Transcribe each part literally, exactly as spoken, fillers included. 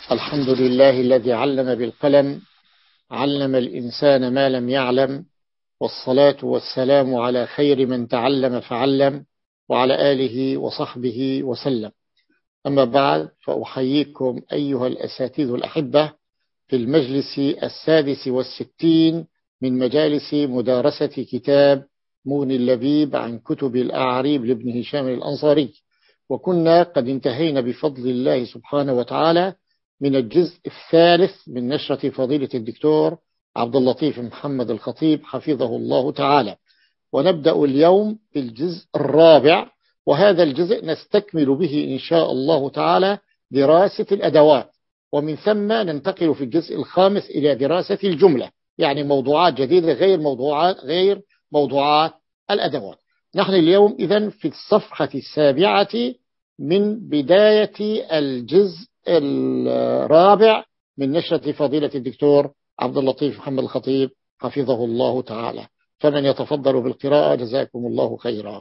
الحمد لله الذي علم بالقلم، علم الإنسان ما لم يعلم، والصلاة والسلام على خير من تعلم فعلم، وعلى آله وصحبه وسلم. أما بعد، فأحييكم أيها الأساتذة الأحبة في المجلس السادس والستين من مجالس مدارسة كتاب مغني اللبيب عن كتب الأعاريب لابن هشام الأنصاري. وكنا قد انتهينا بفضل الله سبحانه وتعالى من الجزء الثالث من نشرة فضيلة الدكتور عبد اللطيف محمد الخطيب حفظه الله تعالى، ونبدأ اليوم بالجزء الرابع، وهذا الجزء نستكمل به إن شاء الله تعالى دراسة الأدوات، ومن ثم ننتقل في الجزء الخامس إلى دراسة الجملة، يعني موضوعات جديدة غير موضوعات غير موضوعات الأدوات. نحن اليوم إذن في الصفحة السابعة من بداية الجزء الرابع من نشرة فضيلة الدكتور عبد اللطيف محمد الخطيب حفظه الله تعالى، فمن يتفضل بالقراءة جزاكم الله خيرا.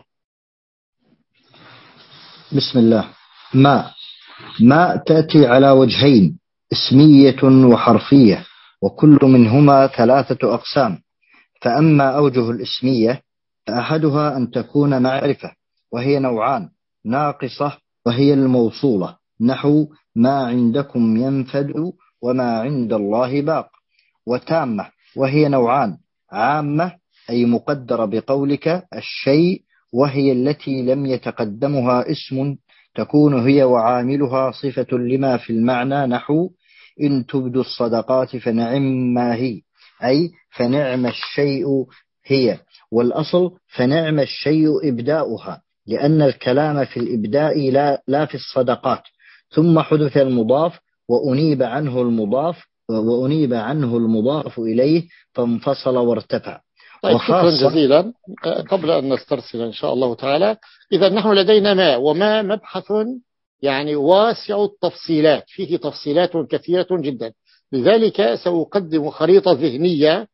بسم الله. ما ما تأتي على وجهين، اسمية وحرفية، وكل منهما ثلاثة أقسام. فأما أوجه الاسمية فأحدها أن تكون معرفة، وهي نوعان: ناقصة وهي الموصولة، نحو ما عندكم ينفد وما عند الله باق. وتامة وهي نوعان: عامة أي مقدرة بقولك الشيء، وهي التي لم يتقدمها اسم، تكون هي وعاملها صفة لما في المعنى، نحو إن تبدوا الصدقات فنعم ما هي، أي فنعم الشيء هي. والأصل فنعم الشيء إبداؤها، لأن الكلام في الإبداء لا, لا في الصدقات. ثم حدث المضاف وأنيب عنه المضاف وأنيب عنه المضاف إليه فانفصل وارتفع. طيب، شكرا جزيلا. قبل أن نسترسل إن شاء الله تعالى، إذا نحن لدينا ما، وما مبحث يعني واسع التفصيلات، فيه تفصيلات كثيرة جدا، لذلك سأقدم خريطة ذهنية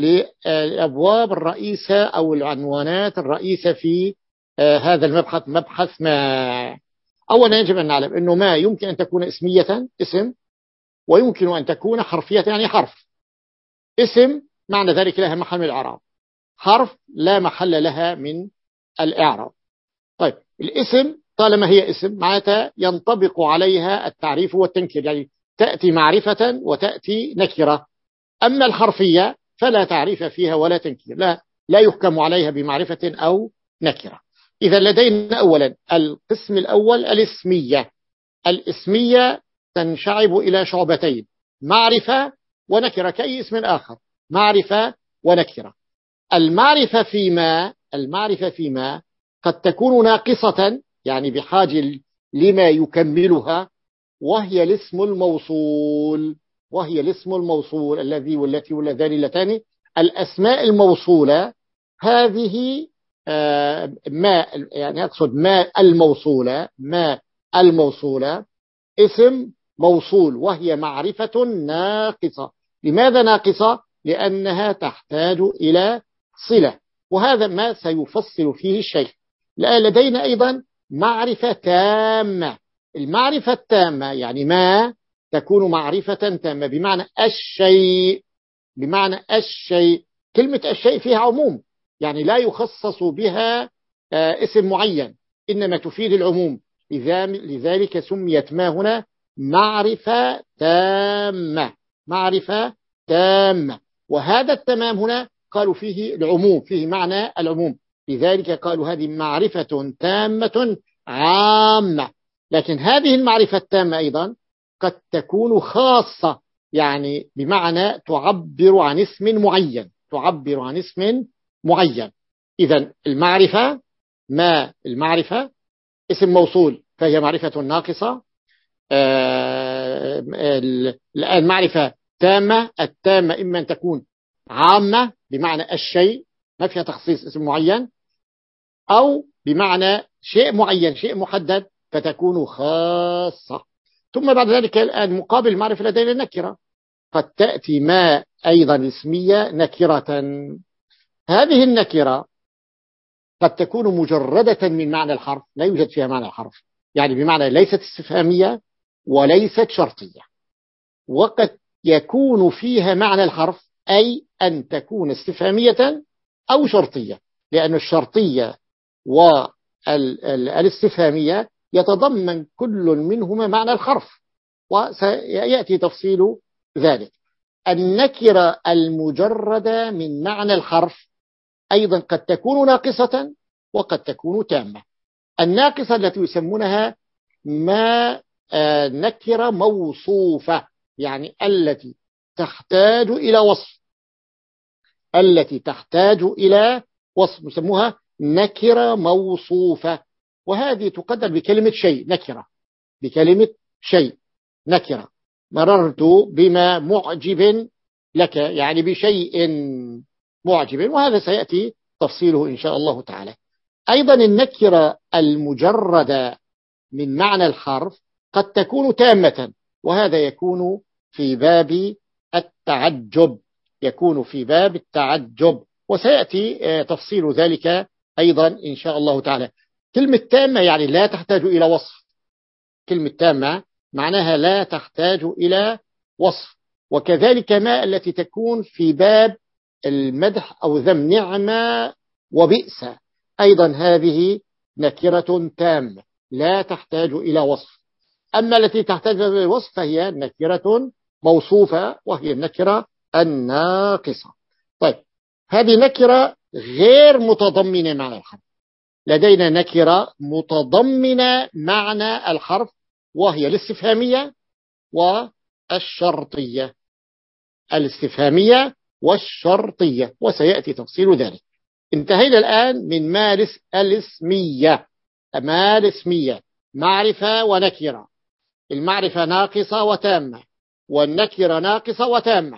للأبواب الرئيسة أو العنوانات الرئيسة في هذا المبحث، مبحث ما. أولا يجب أن نعلم أنه ما يمكن أن تكون اسمية، اسم، ويمكن أن تكون حرفية، يعني حرف. اسم معنى ذلك لها محل من الإعراب، حرف لا محل لها من الإعراب. طيب، الاسم طالما هي اسم معناتها ينطبق عليها التعريف والتنكير، يعني تأتي معرفة وتأتي نكرة. أما الحرفية فلا تعريف فيها ولا تنكير، لا لا يحكم عليها بمعرفة أو نكرة. إذا لدينا أولا القسم الأول الاسمية. الاسمية تنشعب إلى شعبتين: معرفة ونكرة، كأي اسم آخر، معرفة ونكرة. المعرفة فيما المعرفة فيما قد تكون ناقصة، يعني بحاجة لما يكملها، وهي الاسم الموصول وهي الاسم الموصول الذي والتي واللذان اللتان. الأسماء الموصولة هذه ما، يعني أقصد ما الموصولة ما الموصولة اسم موصول، وهي معرفة ناقصة. لماذا ناقصة؟ لأنها تحتاج إلى صلة، وهذا ما سيفصل فيه الشيخ. لدينا أيضا معرفة تامة. المعرفة التامة يعني ما تكون معرفة تامة بمعنى الشيء، بمعنى الشيء. كلمة الشيء فيها عموم، يعني لا يخصص بها اسم معين، إنما تفيد العموم، لذلك سميت ما هنا معرفة تامة، معرفة تامة. وهذا التمام هنا قالوا فيه العموم، فيه معنى العموم، لذلك قالوا هذه معرفة تامة عامة. لكن هذه المعرفة التامة أيضا قد تكون خاصة، يعني بمعنى تعبر عن اسم معين، تعبر عن اسم معين. إذن المعرفة ما المعرفة اسم موصول فهي معرفة ناقصة. الآن معرفة تامة، التامة إما أن تكون عامة بمعنى الشيء ما فيها تخصيص اسم معين، أو بمعنى شيء معين، شيء محدد، فتكون خاصة. ثم بعد ذلك الآن مقابل المعرفة لدينا النكرة، قد تأتي ما أيضا اسمية نكرة. هذه النكرة قد تكون مجردة من معنى الحرف، لا يوجد فيها معنى الحرف، يعني بمعنى ليست استفهامية وليست شرطية. وقد يكون فيها معنى الحرف، أي أن تكون استفهامية أو شرطية، لأن الشرطية والاستفهامية يتضمن كل منهما معنى الحرف، وسيأتي تفصيل ذلك. النكرة المجردة من معنى الحرف أيضا قد تكون ناقصة وقد تكون تامة. الناقصة التي يسمونها ما نكرة موصوفة، يعني التي تحتاج إلى وصف، التي تحتاج إلى وصف يسموها نكرة موصوفة. وهذه تقدر بكلمة شيء، نكرة بكلمة شيء نكرة. مررت بما معجب لك، يعني بشيء معجب، وهذا سيأتي تفصيله إن شاء الله تعالى. أيضا النكرة المجردة من معنى الحرف قد تكون تامة، وهذا يكون في باب التعجب، يكون في باب التعجب، وسيأتي تفصيل ذلك أيضا إن شاء الله تعالى. كلمة تامة يعني لا تحتاج إلى وصف، كلمة تامة معناها لا تحتاج إلى وصف. وكذلك ما التي تكون في باب المدح أو ذم، نعمة وبئس، أيضا هذه نكرة تامة لا تحتاج إلى وصف. أما التي تحتاج إلى وصف فهي نكرة موصوفة، وهي النكرة الناقصة. طيب، هذه نكرة غير متضمنة معنى الحرف. لدينا نكرة متضمنة معنى الحرف، وهي الاستفهامية والشرطية، الاستفهامية والشرطية، وسيأتي تفصيل ذلك. انتهينا الآن من ما الاسمية. ما الاسمية معرفة ونكرة، المعرفة ناقصة وتامة، والنكرة ناقصة وتامة.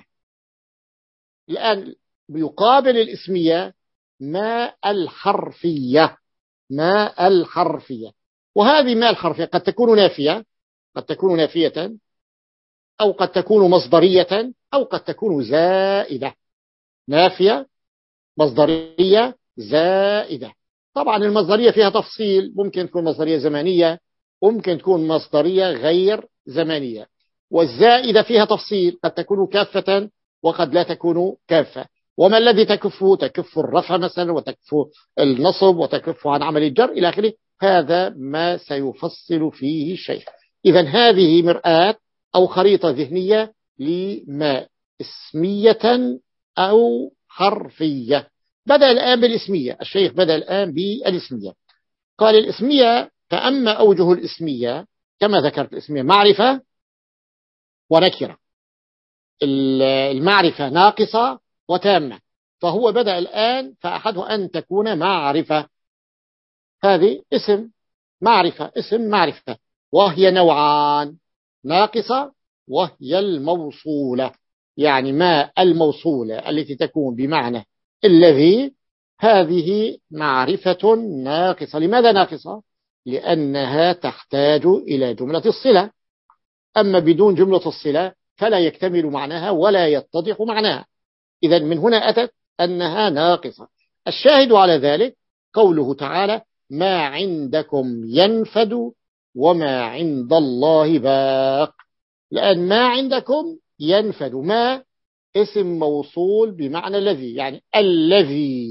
الآن بيقابل الاسمية ما الحرفية، ما الحرفية. وهذه ما الحرفية قد تكون نافية، قد تكون نافية، أو قد تكون مصدرية، أو قد تكون زائدة. نافية، مصدرية، زائدة. طبعا المصدرية فيها تفصيل، ممكن تكون مصدرية زمانية، ممكن تكون مصدرية غير زمانية. والزائدة فيها تفصيل، قد تكون كافة وقد لا تكون كافة. وما الذي تكفه؟ تكف الرفع مثلا، وتكف النصب، وتكف عن عمل الجر إلى آخره. هذا ما سيفصل فيه الشيخ. إذا هذه مرآة أو خريطة ذهنية لما اسمية أو حرفية. بدأ الآن بالاسمية، الشيخ بدأ الآن بالاسمية. قال الاسمية فأما أوجه الاسمية كما ذكرت، الاسمية معرفة ونكرة. المعرفة ناقصة وتامة، فهو بدأ الآن فأحده أن تكون معرفة. هذه اسم معرفة، اسم معرفة، وهي نوعان، ناقصة وهي الموصولة. يعني ما الموصولة التي تكون بمعنى الذي، هذه معرفة ناقصة. لماذا ناقصة؟ لأنها تحتاج إلى جملة الصلة، أما بدون جملة الصلة فلا يكتمل معناها ولا يتضح معناها. إذا من هنا أتت أنها ناقصة. الشاهد على ذلك قوله تعالى ما عندكم ينفد وما عند الله باق. لأن ما عندكم ينفد، ما اسم موصول بمعنى الذي، يعني الذي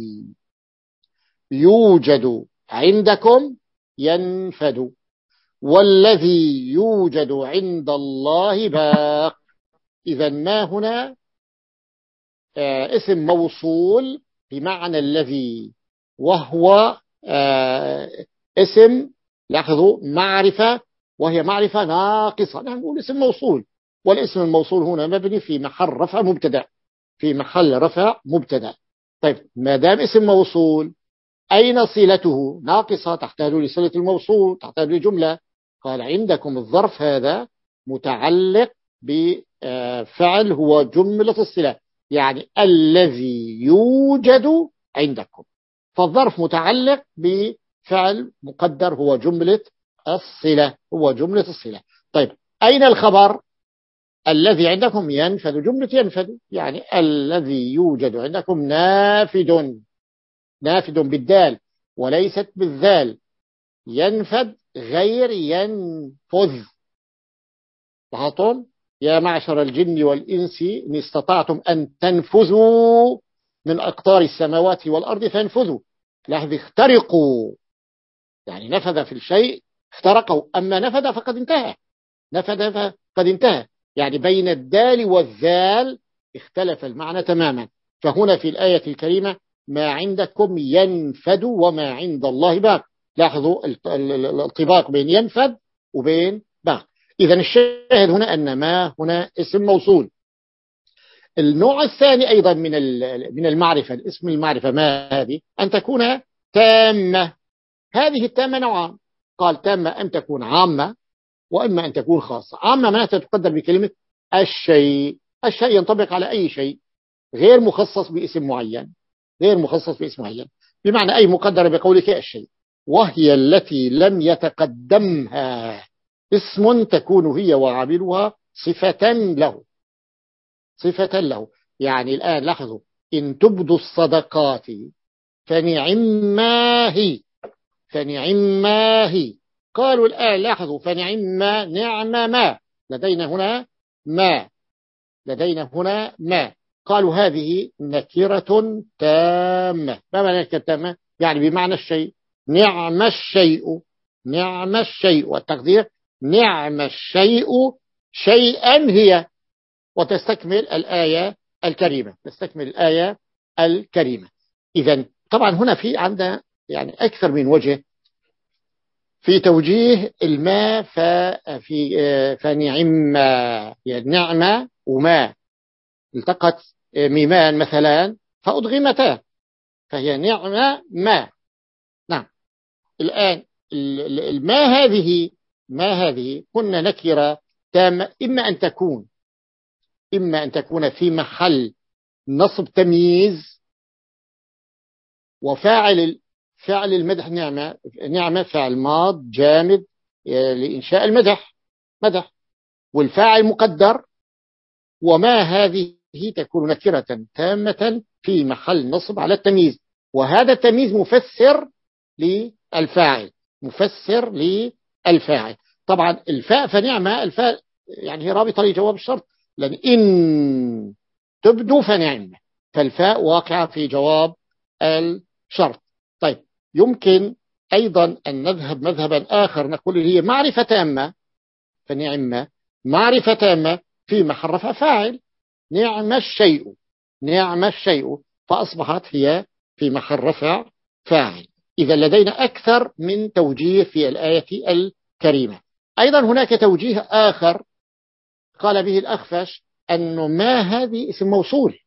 يوجد عندكم ينفد، والذي يوجد عند الله باق. إذا ما هنا آه اسم موصول بمعنى الذي، وهو آه اسم، لاحظوا، معرفة، وهي معرفة ناقصة. نحن نقول اسم موصول، والاسم الموصول هنا مبني في محل رفع مبتدأ، في محل رفع مبتدأ. طيب، ما دام اسم موصول أين صلته؟ ناقصة، تحتاج لصلة الموصول، تحتاج لجملة. قال عندكم الظرف هذا متعلق بفعل هو جملة الصلة، يعني الذي يوجد عندكم، فالظرف متعلق بفعل مقدر هو جملة الصلة، هو جملة الصلة. طيب، أين الخبر؟ الذي عندكم ينفذ، جملة ينفذ، يعني الذي يوجد عندكم نافذ، نافذ بالدال وليست بالذال، ينفذ غير ينفذ. لاحظتم؟ يا معشر الجن والإنس إن استطعتم أن تنفذوا من أقطار السماوات والأرض فانفذوا. لاحظ اخترقوا، يعني نفذ في الشيء اخترقوا، أما نفذ فقد انتهى، نفذ فقد انتهى. يعني بين الدال والذال اختلف المعنى تماما. فهنا في الآية الكريمة ما عندكم ينفد وما عند الله باق. لاحظوا الطباق بين ينفد وبين باق. إذا الشاهد هنا أن ما هنا اسم موصول. النوع الثاني أيضا من من المعرفة، الاسم المعرفة ما هذه؟ أن تكون تامة. هذه التامة نوعان، قال تامة أن تكون عامة وإما أن تكون خاصة. عامة معناتها تقدر بكلمة الشيء، الشيء ينطبق على أي شيء غير مخصص باسم معين، غير مخصص باسم معين، بمعنى أي مقدر بقولك الشيء. وهي التي لم يتقدمها اسم تكون هي وعاملها صفة له، صفة له. يعني الآن لاحظوا إن تبدوا الصدقات فنعما هي، فنعما هي. قالوا الآن لاحظوا فنعما نعم ما، لدينا هنا ما، لدينا هنا ما. قالوا هذه نكرة تامة. ما معنى نكرة تامة؟ يعني بمعنى الشيء، نعم الشيء، نعم الشيء، والتقدير نعم الشيء شيئا هي. وتستكمل الآية الكريمة، تستكمل الآية الكريمة. إذن طبعا هنا في عندنا يعني أكثر من وجه في توجيه الماء. في فنعم، يعني نعمة وما التقت ميمان مثلا فأدغمتا، فهي نعمة ما. نعم. الآن الماء هذه، ما هذه كنا نكرة تامة، إما أن تكون إما أن تكون في محل نصب تمييز، وفاعل فعل المدح نعمة، نعمة فعل ماض جامد لإنشاء المدح، مدح، والفاعل مقدر. وما هذه تكون نكرة تامة في محل نصب على التمييز، وهذا التمييز مفسر للفاعل، مفسر للفاعل. طبعا الفاء فنعمة، الفاء يعني هي رابطة لجواب الشرط، لأن إن تبدو فنعمة، فالفاء واقعة في جواب الشرط. طيب يمكن أيضا أن نذهب مذهبا آخر نقول هي معرفة تامة، فنعمة معرفة تامة في محل رفع فاعل، نعم الشيء، نعم الشيء، فأصبحت هي في محل رفع فاعل. إذا لدينا أكثر من توجيه في الآية الكريمة. أيضا هناك توجيه آخر قال به الأخفش أنه ما هذه اسم موصول،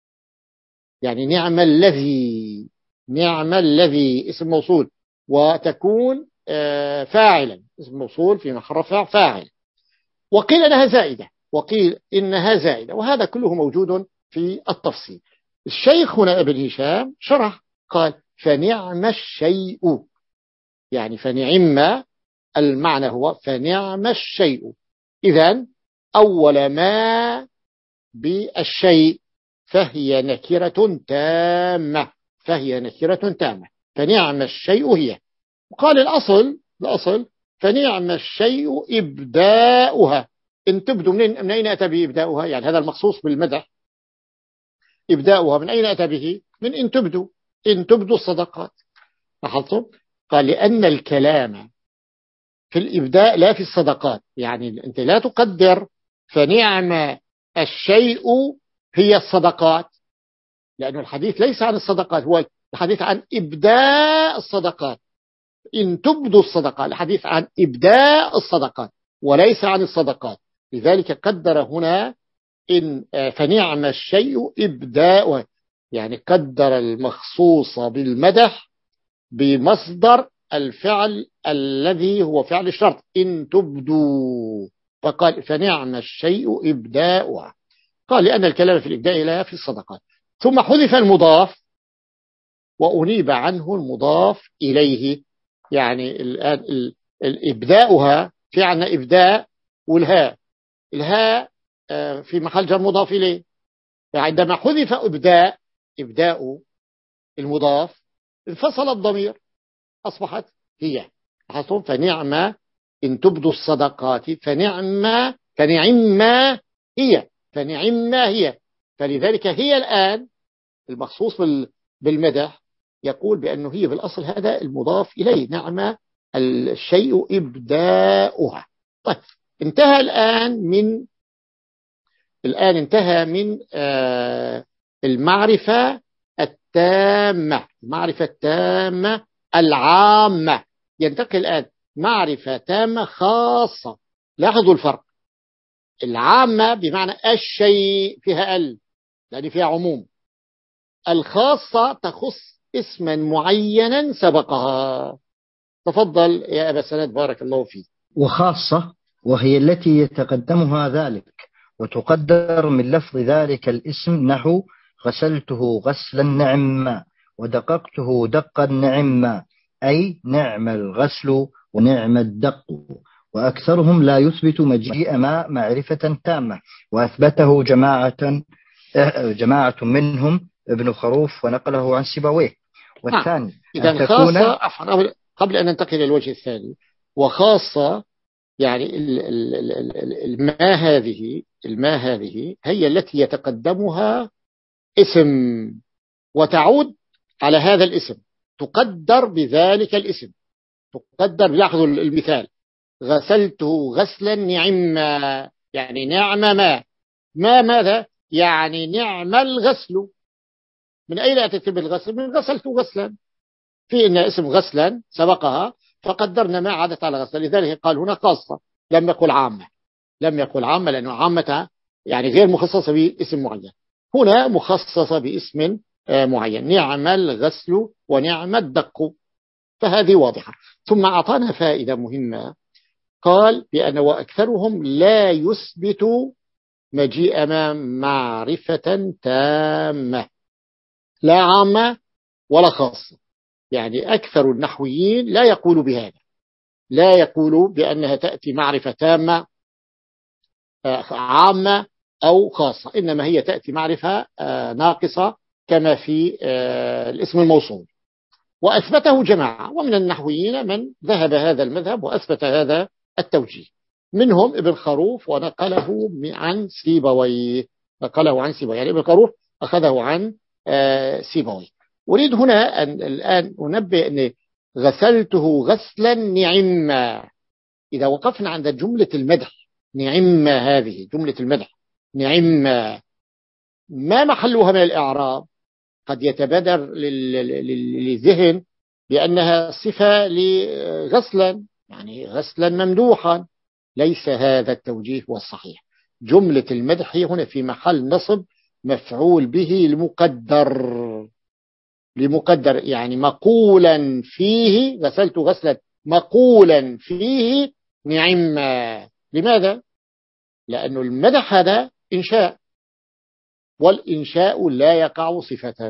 يعني نعم الذي، نعم الذي اسم موصول، وتكون فاعلا، اسم موصول في محل رفع فاعل. وقيل أنها زائدة، وقيل إنها زائدة، وهذا كله موجود في التفصيل. الشيخ هنا ابن هشام شرح قال فنعم الشيء، يعني فنعم المعنى هو فنعم الشيء. إذن أول ما بالشيء فهي نكرة تامة، فهي نكرة تامة، فنعم الشيء هي. وقال الأصل، الأصل فنعم الشيء إبداؤها. إن تبدو من أين أتى به إبداؤها؟ يعني هذا المخصوص بالمدح، إبداؤها من أين أتى به؟ من إن تبدو، إن تبدو الصدقات. لاحظتم؟ قال لأن الكلام في الإبداء لا في الصدقات، يعني أنت لا تقدر فنعم الشيء هي الصدقات، لأن الحديث ليس عن الصدقات، هو الحديث عن إبداء الصدقات. إن تبدو الصدقات، الحديث عن إبداء الصدقات وليس عن الصدقات. لذلك قدر هنا إن فنعم الشيء إبداء، يعني قدر المخصوص بالمدح بمصدر الفعل الذي هو فعل الشرط إن تبدو، فقال فنعم الشيء إبداؤها. قال لأن الكلام في الإبداء لا في الصدقات. ثم حذف المضاف وأنيب عنه المضاف إليه، يعني الآن الإبداؤها في عنا إبداء والهاء، الهاء في محل جر مضاف إليه، فعندما حذف إبداء، إبداء المضاف انفصل الضمير، أصبحت هي. فنعم إن تبدوا الصدقات فنعم، فنعم هي، فنعم هي. فلذلك هي الآن المخصوص بالمدح يقول بأنه هي في الأصل هذا المضاف إليه، نعم الشيء إبداؤها. طيب انتهى الآن من الآن انتهى من آه المعرفة التامة، المعرفة التامة العامة. ينتقل الآن معرفة تامة خاصة. لاحظوا الفرق، العامة بمعنى الشيء فيها ال لأن فيها عموم، الخاصة تخص اسما معينا سبقها. تفضل يا أبا سند بارك الله فيك. وخاصة وهي التي يتقدمها ذلك، وتقدر من لفظ ذلك الاسم نحو غسلته غسلا نعما ودققته دقا نعما، أي نعم الغسل ونعم الدق. وأكثرهم لا يثبت مجيء ما معرفة تامة، وأثبته جماعة جماعة منهم ابن خروف ونقله عن سيبويه. والثاني إذا خاصة قبل أن ننتقل إلى الوجه الثاني، وخاصة يعني الماء هذه الماء هذه هي التي يتقدمها اسم وتعود على هذا الاسم، تقدر بذلك الاسم، تقدر. لاحظوا المثال، غسلته غسلا نعما، يعني نعم ما ما ماذا يعني نعم الغسل. من أين أتت بالغسل؟ من غسلته غسلا، في إن اسم غسلا سبقها فقدرنا ما عادت على غسل. لذلك قال هنا خاصة، لم يقل عامة، لم يقل عامة لأنه عامة يعني غير مخصصة باسم معين، هنا مخصصة باسم معين، نعم الغسل ونعم الدق. فهذه واضحة. ثم أعطانا فائدة مهمة، قال بأن وأكثرهم لا يثبت مجيء ما معرفة تامة، لا عامة ولا خاصة. يعني أكثر النحويين لا يقول بهذا، لا يقول بأنها تأتي معرفة تامة عامة أو خاصة، إنما هي تأتي معرفة ناقصة كما في الاسم الموصول. وأثبته جماعة، ومن النحويين من ذهب هذا المذهب وأثبت هذا التوجيه، منهم ابن خروف ونقله عن سيبويه، نقله عن سيبويه، يعني ابن خروف أخذه عن سيبويه. أريد هنا أن الآن أنبه أن غسلته غسلا نعما، إذا وقفنا عند جملة المدح نعما، هذه جملة المدح نعما ما محلها من الإعراب؟ قد يتبادر للذهن بأنها صفة لغسلا، يعني غسلا ممدوحا. ليس هذا التوجيه هو الصحيح. جملة المدح هنا في محل نصب مفعول به المقدر، لمقدر يعني مقولا فيه، غسلت غسلا مقولا فيه نعما. لماذا؟ لأن المدح هذا إنشاء، والإنشاء لا يقع صفة،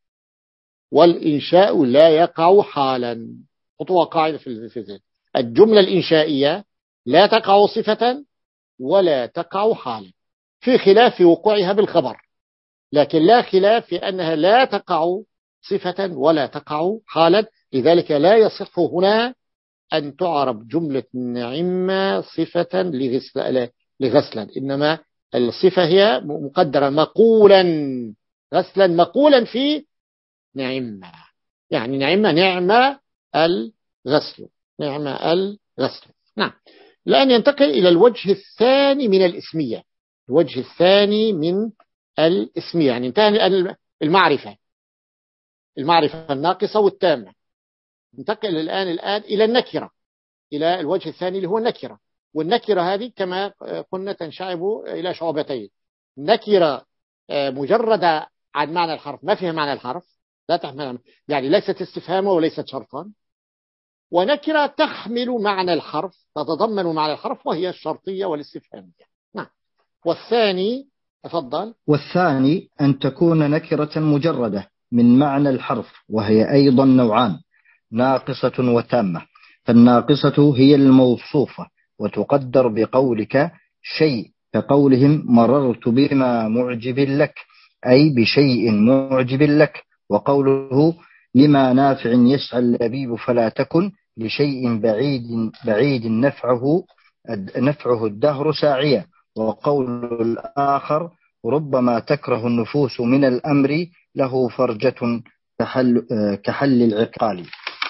والإنشاء لا يقع حالا. خطوة قاعدة في الذهن، الجملة الإنشائية لا تقع صفة ولا تقع حالا، في خلاف في وقوعها بالخبر، لكن لا خلاف في أنها لا تقع صفة ولا تقع حالا. لذلك لا يصح هنا أن تعرب جملة نعم صفة لغسل لغسلا، إنما الصفة هي مقدرة مقولا، غسلا مقولا في نعم، يعني نعم نعم الغسل، نعم الغسل. نعم. الآن ينتقل إلى الوجه الثاني من الاسمية، الوجه الثاني من الاسمية، يعني انتهى المعرفة المعرفة الناقصة والتامة. ننتقل الآن الآن إلى النكرة، إلى الوجه الثاني اللي هو النكرة. والنكرة هذه كما قلنا تنشعب إلى شعبتين، نكرة مجردة عن معنى الحرف، ما فيها معنى الحرف، لا تحمل يعني ليست استفهاما وليست شرطا، ونكرة تحمل معنى الحرف، تتضمن معنى الحرف، وهي الشرطية والاستفهامية. نعم. والثاني تفضل. والثاني أن تكون نكرة مجردة من معنى الحرف، وهي أيضا نوعان، ناقصة وتامة. فالناقصة هي الموصوفة، وتقدر بقولك شيء، كقولهم مررت بما معجب لك، أي بشيء معجب لك. وقوله لما نافع يسعى اللبيب فلا تكن لشيء بعيد بعيد نفعه نفعه الدهر ساعيا. وقول الآخر ربما تكره النفوس من الأمر له فرجة كحل, كحل العقال،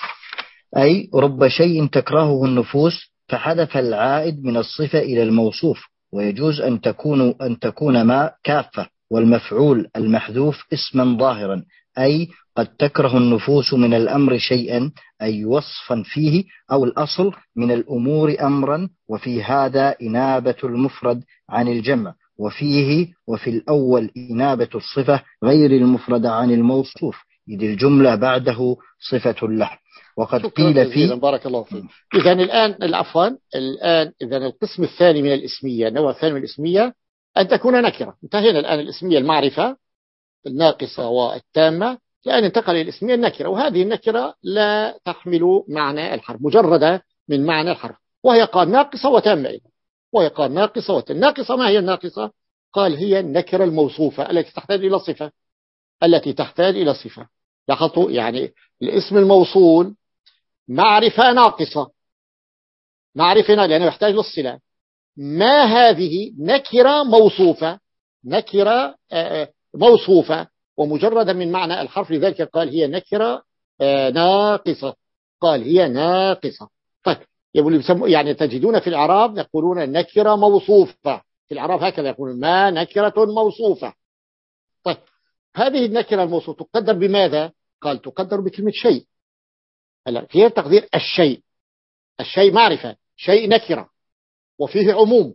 أي رب شيء تكرهه النفوس فحذف العائد من الصفة إلى الموصوف. ويجوز أن تكون أن تكون ما كافة والمفعول المحذوف اسما ظاهرا، أي قد تكره النفوس من الأمر شيئا أي وصفا فيه، أو الأصل من الأمور أمرا، وفي هذا إنابة المفرد عن الجمع، وفيه وفي الأول إنابة الصفة غير المفردة عن الموصوف، إذ الجملة بعده صفة له. وقد قيل فيه بارك الله فيك. إذا الآن العفوا الآن إذا القسم الثاني من الاسمية، النوع الثاني من الاسمية أن تكون نكرة. انتهينا الآن الاسمية المعرفة الناقصة والتامة، الآن انتقل إلى الاسمية النكرة، وهذه النكرة لا تحمل معنى الحرف، مجردة من معنى الحرف، وهي قال ناقصة وتامة. وهي قال ناقصة وتامة. الناقصة ما هي الناقصة؟ قال هي النكرة الموصوفة التي تحتاج إلى صفة، التي تحتاج إلى صفة. لاحظوا يعني الاسم الموصول معرفة ناقصة، معرفة لأنه يحتاج للصلة. ما هذه نكرة موصوفة، نكرة موصوفة ومجردة من معنى الحرف، لذلك قال هي نكرة ناقصة. قال هي ناقصة. طيب يعني تجدون في الإعراب يقولون نكرة موصوفة، في الإعراب هكذا يقولون ما نكرة موصوفة. طيب هذه النكرة الموصوفة تقدر بماذا؟ قال تقدر بكلمة شيء. هلا في تقدير الشيء، الشيء معرفة، شيء نكرة وفيه عموم،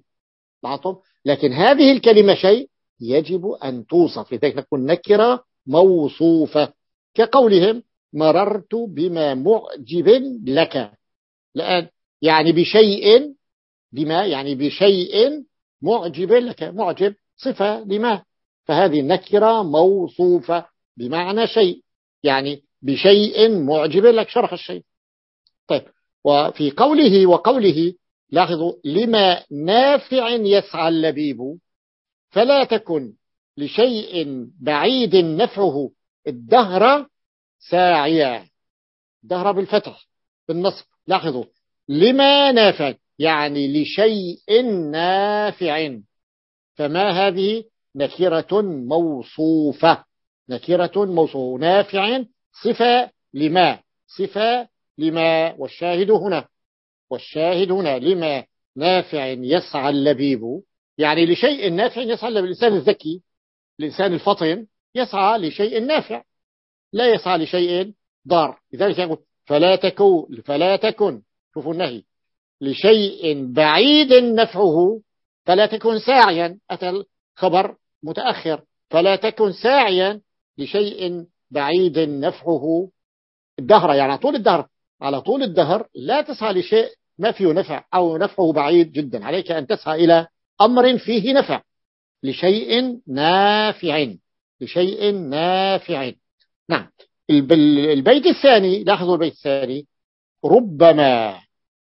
لكن هذه الكلمة شيء يجب أن توصف، لذلك نكون نكرة موصوفة. كقولهم مررت بما معجب لك، الآن يعني بشيء، بما يعني بشيء معجب لك، معجب صفة لما، فهذه نكرة موصوفة بمعنى شيء، يعني بشيء معجب لك، شرح الشيء. طيب وفي قوله وقوله لاحظوا لما نافع يسعى اللبيب، فلا تكن لشيء بعيد نفعه الدهر ساعيا، الدهر بالفتح بالنصب. لاحظوا لما نافع يعني لشيء نافع، فما هذه نكرة موصوفة، نكرة موصوفة. نافع صفة لما، صفة لما، والشاهد هنا، والشاهد هنا لما نافع يسعى اللبيب، يعني لشيء نافع يسعى اللبيب. الإنسان الذكي، الإنسان الفطن يسعى لشيء نافع، لا يسعى لشيء ضار. لذلك يقول فلا تكن، فلا تكن، شوفوا النهي، لشيء بعيد نفعه، فلا تكن ساعيا، أتى الخبر متأخر، فلا تكن ساعيا لشيء بعيد نفعه الدهر، يعني على طول الدهر، على طول الدهر لا تسعى لشيء ما فيه نفع أو نفعه بعيد جدا، عليك أن تسعى إلى أمر فيه نفع، لشيء نافع، لشيء نافع. نعم. البيت الثاني، لاحظوا البيت الثاني، ربما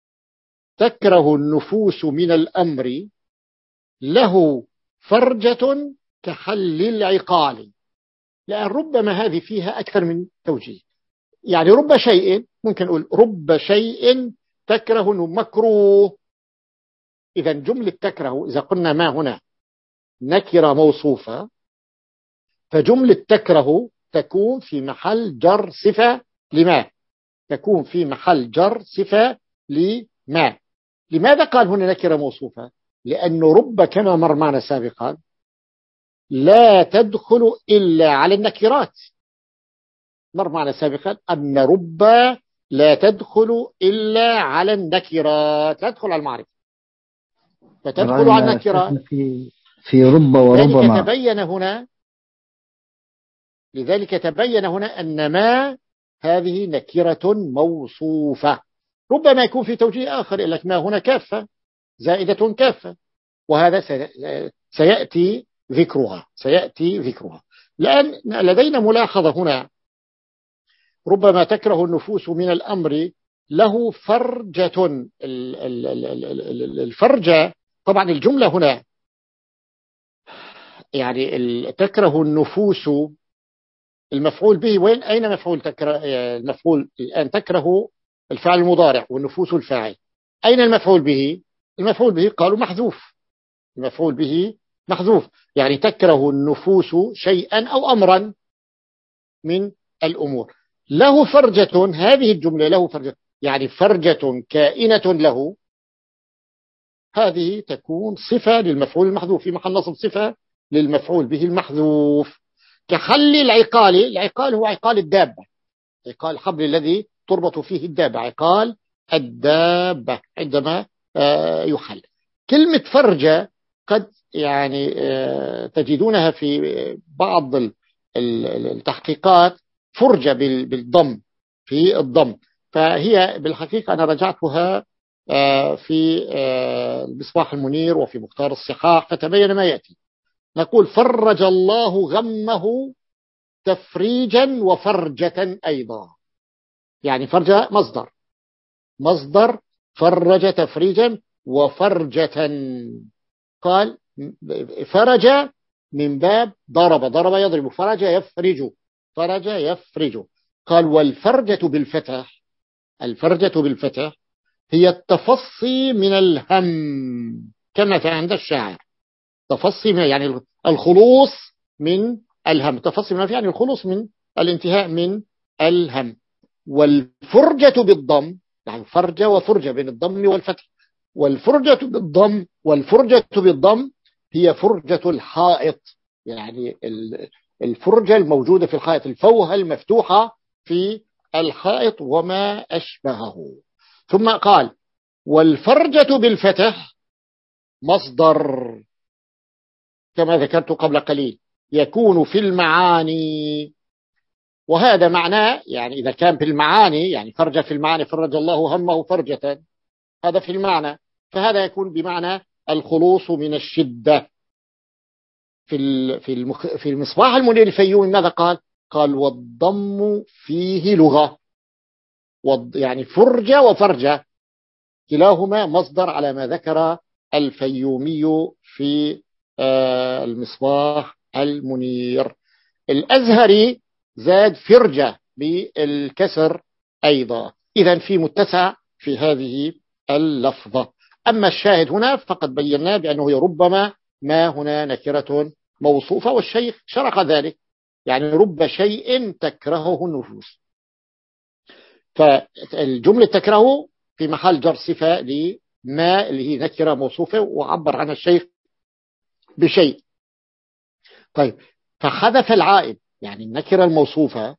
تكره النفوس من الأمر له فرجة كحل العقال. لأن ربما هذه فيها أكثر من توجيه، يعني رب شيء ممكن نقول رب شيء تكره مكروه. إذا جملة تكره إذا قلنا ما هنا نكرة موصوفة، فجملة تكره تكون في محل جر صفة لما، تكون في محل جر صفة لما. لماذا قال هنا نكرة موصوفة؟ لأن رب كما مر معنا سابقا لا تدخل إلا على النكرات، مر معنا سابقا أن رب لا تدخل إلا على النكرات، لا تدخل على المعرفة، فتدخل على النكرات. في, في رب وربما لذلك تبين هنا، لذلك تبين هنا أن ما هذه نكرة موصوفة. ربما يكون في توجيه آخر لك ما هنا كافة زائدة كافة، وهذا سيأتي ذكرها، سيأتي ذكرها. الآن لدينا ملاحظة هنا، ربما تكره النفوس من الأمر له فرجة. الفرجة طبعا الجملة هنا يعني تكره النفوس، المفعول به وين؟ أين مفعول تكره؟ المفعول الآن تكره الفعل المضارع والنفوس الفاعل، أين المفعول به؟ المفعول به قالوا محذوف، المفعول به محذوف، يعني تكره النفوس شيئا أو أمرا من الأمور. له فرجة، هذه الجملة له فرجة يعني فرجة كائنة له، هذه تكون صفة للمفعول المحذوف في محل نصب صفة للمفعول به المحذوف. كحل العقال، العقال هو عقال الدابة، عقال الحبل الذي تربط فيه الدابة، عقال الدابة عندما يحل. كلمة فرجة قد يعني تجدونها في بعض التحقيقات فرجة بالضم، في الضم، فهي بالحقيقة أنا رجعتها في المصباح المنير وفي مختار الصحاح فتبين ما يأتي. نقول فرج الله غمه تفريجا وفرجة أيضا، يعني فرجة مصدر، مصدر فرج تفريجا وفرجة. قال فرج من باب ضرب، ضرب يضرب، فرج يفرج، فرج يفرج. قال والفرجة بالفتح، الفرجة بالفتح هي التفصي من الهم كما في عند الشاعر، تفصي من يعني الخلوص من الهم، تفصي من يعني الخلوص من الانتهاء من الهم. والفرجة بالضم يعني فرجة وفرجة بين الضم والفتح، والفرجة بالضم، والفرجة بالضم هي فرجة الحائط، يعني الفرجة الموجودة في الحائط، الفوهة المفتوحة في الحائط وما أشبهه. ثم قال والفرجة بالفتح مصدر كما ذكرت قبل قليل يكون في المعاني، وهذا معناه يعني إذا كان في المعاني يعني فرج في المعاني، فرج الله همه فرجة، هذا في المعنى، فهذا يكون بمعنى الخلوص من الشدة. في في المخ في المصباح المنير الفيومي ماذا قال؟ قال والضم فيه لغة، يعني فرجة وفرجة كلاهما مصدر على ما ذكر الفيومي في المصباح المنير. الأزهري زاد فرجة بالكسر أيضا، إذن في متسع في هذه اللفظة. أما الشاهد هنا فقد بينا بأنه ربما ما هنا نكرة موصوفة، والشيخ شرح ذلك، يعني رب شيء تكرهه النفوس، فالجملة تكرهه في محل جر صفة لما اللي هي نكرة موصوفة، وعبر عن الشيخ بشيء. طيب فحذف العائد، يعني النكرة الموصوفة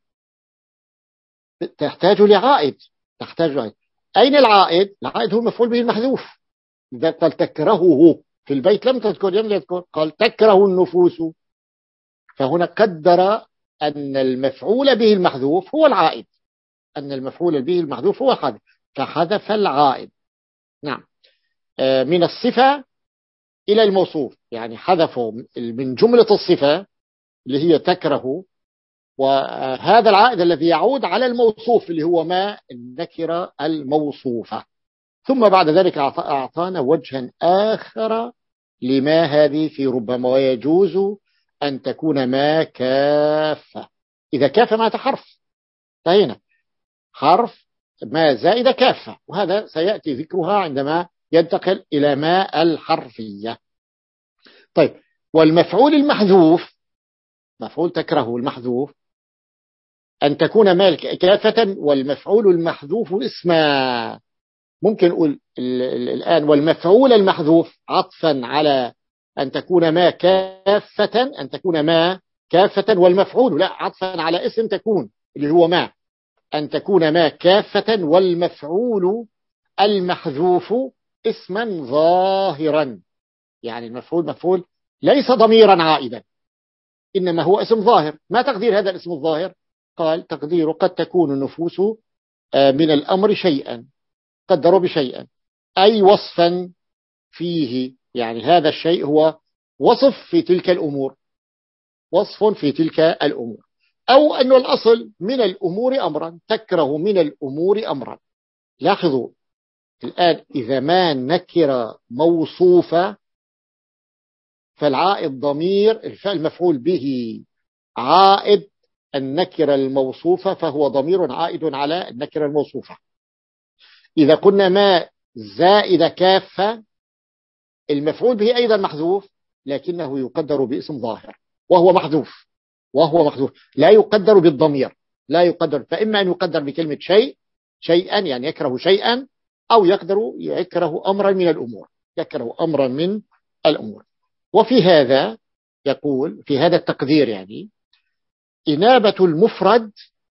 تحتاج لعائد، تحتاج لعائد. أين العائد؟ العائد هو مفعول به المحذوف، إذا قال تكرهه في البيت لم تذكر، لم يذكر، قال تكره النفوس، فهنا قدر أن المفعول به المحذوف هو العائد، أن المفعول به المحذوف هو العائد، فحذف العائد. نعم، من الصفة إلى الموصوف، يعني حذفه من جملة الصفة اللي هي تكره، وهذا العائد الذي يعود على الموصوف اللي هو ما النكرة الموصوفة. ثم بعد ذلك أعطانا وجها آخر لما هذه في ربما، ويجوز أن تكون ما كافة، إذا كافة ما حرف، فهنا حرف ما زائدة كافة، وهذا سيأتي ذكرها عندما ينتقل إلى ما الحرفية. طيب والمفعول المحذوف، مفعول تكره المحذوف أن تكون ما كافة، والمفعول المحذوف اسما. ممكن نقول الآن والمفعول المحذوف عطفا على أن تكون ما كافة، أن تكون ما كافة، والمفعول لا عطفا على اسم تكون اللي هو ما، أن تكون ما كافة، والمفعول المحذوف اسما ظاهرا، يعني المفعول مفعول ليس ضميرا عائدا، إنما هو اسم ظاهر. ما تقدير هذا الاسم الظاهر؟ قال تقديره قد تكون النفوس من الأمر شيئا، قدروا بشيئا أي وصفا فيه، يعني هذا الشيء هو وصف في تلك الأمور، وصف في تلك الأمور، أو أن الأصل من الأمور أمرا، تكره من الأمور أمرا. لاحظوا الآن إذا ما نكر موصوفة فالعائد ضمير الفعل مفعول به عائد النكرة الموصوفة، فهو ضمير عائد على النكرة الموصوفة. إذا قلنا ما زائد كافة المفعول به أيضا محذوف، لكنه يقدر باسم ظاهر وهو محذوف، وهو محذوف لا يقدر بالضمير، لا يقدر. فإما أن يقدر بكلمة شيء، شيئا يعني يكره شيئا، أو يقدر يكره أمرا من الأمور، يكره أمرا من الأمور. وفي هذا يقول، في هذا التقدير يعني إنابة المفرد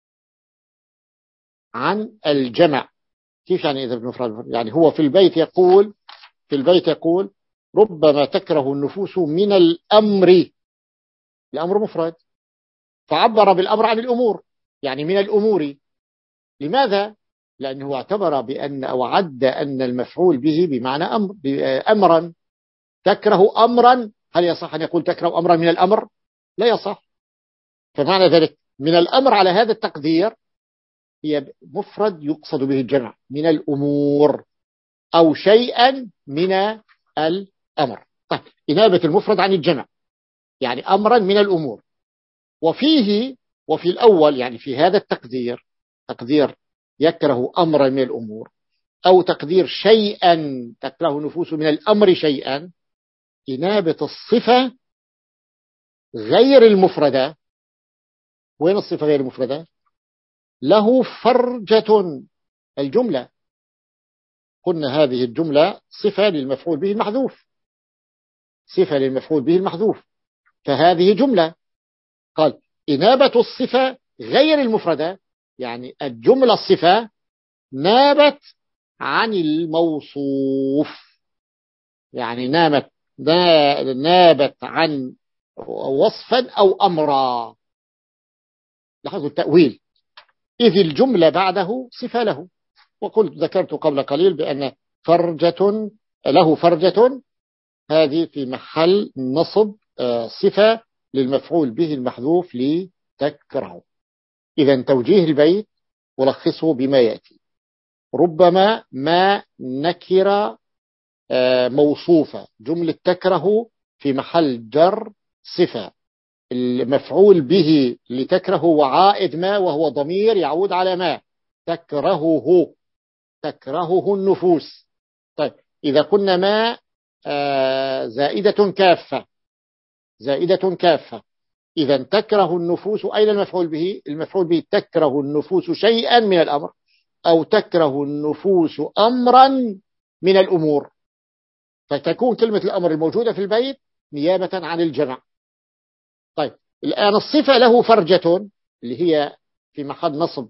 عن الجمع. كيف يعني إذا المفرد؟ يعني هو في البيت يقول، في البيت يقول ربما تكره النفوس من الأمر، الأمر مفرد فعبر بالأمر عن الأمور، يعني من الأمور. لماذا؟ لأنه اعتبر بأن أو عد أن المفعول به بمعنى أمر، أمرا. تكره أمرا، هل يصح أن يقول تكره أمرا من الأمر؟ لا يصح. فمعنى ذلك من الأمر على هذا التقدير هي مفرد يقصد به الجمع، من الأمور أو شيئا من الأمر. طيب إنابة المفرد عن الجمع يعني أمرا من الأمور. وفيه وفي الأول يعني في هذا التقدير، تقدير يكره أمرا من الأمور، أو تقدير شيئا تكره نفوس من الأمر شيئا، إنابة الصفة غير المفردة. وين الصفة غير المفردة؟ له فرجة الجملة، قلنا هذه الجملة صفة للمفعول به المحذوف، صفة للمفعول به المحذوف، فهذه جملة. قال إنابة الصفة غير المفردة، يعني الجملة الصفة نابت عن الموصوف، يعني نامت نابت عن وصفا أو أمرا. لاحظوا التأويل، إذ الجملة بعده صفة له. وقلت ذكرت قبل قليل بأن فرجة له فرجة هذه في محل نصب صفة للمفعول به المحذوف لتكره. إذا توجيه البيت ولخصه بما يأتي: ربما ما نكر موصوفة، جملة تكره في محل جر صفة، المفعول به لتكره وعائد ما، وهو ضمير يعود على ما تكرهه، تكرهه النفوس. طيب إذا قلنا ما زائدة كافة، زائدة كافة، إذا تكره النفوس أين المفعول به؟ المفعول به تكره النفوس شيئا من الأمر، أو تكره النفوس أمرا من الأمور، فتكون كلمة الأمر الموجودة في البيت نيابة عن الجمع. طيب الآن الصفة له فرجة اللي هي في محل نصب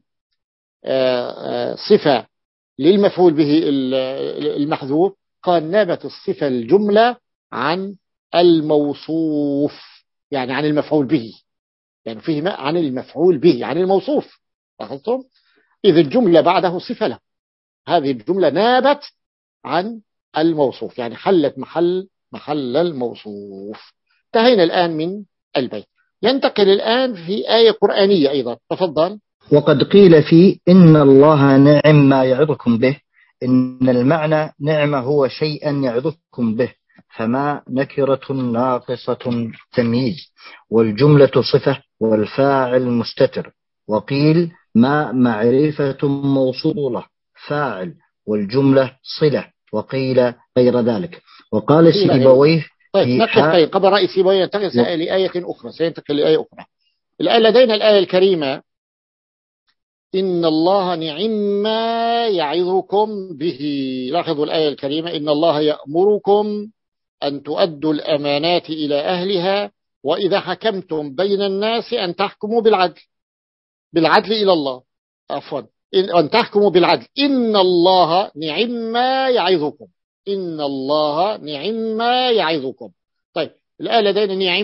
صفة للمفعول به المحذوف، قال نابت الصفة الجملة عن الموصوف، يعني عن المفعول به، يعني فيه عن المفعول به عن الموصوف. لاحظتم؟ إذ الجملة بعده صفة له، هذه الجملة نابت عن الموصوف، يعني حلت محل محل الموصوف. انتهينا الآن من البيت. ينتقل الآن في آية قرآنية أيضا، تفضل. وقد قيل في إن الله نعم ما يعظكم به، إن المعنى نعم هو شيئا يعظكم به، فما نكرة ناقصة تمييز، والجملة صفة والفاعل مستتر. وقيل ما معرفة موصولة فاعل، والجملة صلة. وقيل غير ذلك. وقال سيبويه طيب نقف قبل رأي سيبويه ينتقل و... لآية أخرى، سينتقل لآية أخرى. الآن لدينا الآية الكريمة إن الله نعم ما يعظكم به. لاحظوا الآية الكريمة: إن الله يأمركم أن تؤدوا الأمانات إلى أهلها وإذا حكمتم بين الناس أن تحكموا بالعدل، بالعدل إلى الله، عفوا أن تحكموا بالعدل، إن الله نعم ما يعظكم، إن الله نعم ما يعظكم. طيب الآن لدينا نعم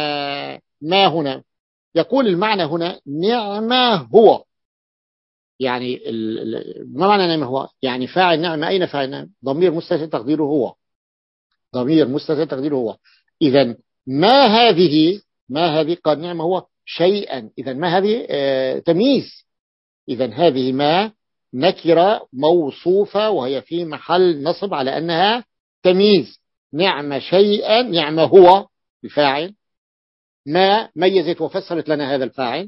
ما هنا، يقول المعنى هنا نعمة هو، يعني ما معنى نعمة هو؟ يعني فاعل نعمة، أين فاعل نعمة؟ ضمير مستتر تقديره هو، ضمير مستتر تقديره هو. إذا ما هذه ما هذه قال نعمة هو شيئا، إذا ما هذه آه تمييز، إذا هذه ما نكرة موصوفة وهي في محل نصب على أنها تمييز. نعمة شيئا، نعمة هو الفاعل، ما ميزت وفسرت لنا هذا الفاعل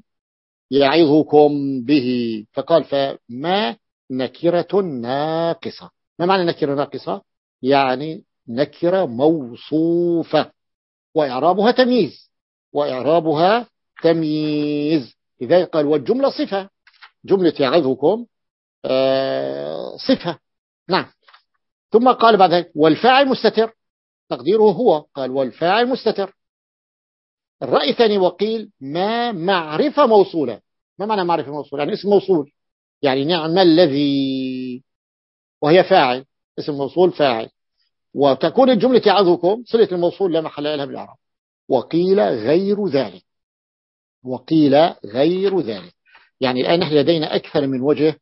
يعظكم به، فقال فما نكرة ناقصة. ما معنى نكرة ناقصة؟ يعني نكرة موصوفة، وإعرابها تمييز وإعرابها تمييز لذلك قال والجملة صفة، جملة يعظكم آه صفة. نعم. ثم قال بعد ذلك والفاعل مستتر، تقديره هو، قال والفاعل مستتر. الرأي الثاني وقيل ما معرفة موصولة. ما معنى معرفة موصولة؟ يعني اسم موصول، يعني نعم الذي، وهي فاعل، اسم موصول فاعل، وتكون الجملة يعظكم صلة الموصول لا محل لها بالإعراب. وقيل غير ذلك، وقيل غير ذلك. يعني الآن نحن لدينا أكثر من وجه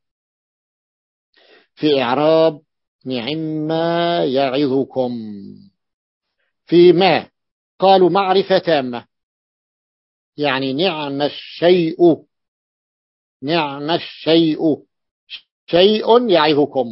في إعراب نعم يعظكم. في ما قالوا معرفة تامة، يعني نعم الشيء، نعم الشيء، شيء يعظكم،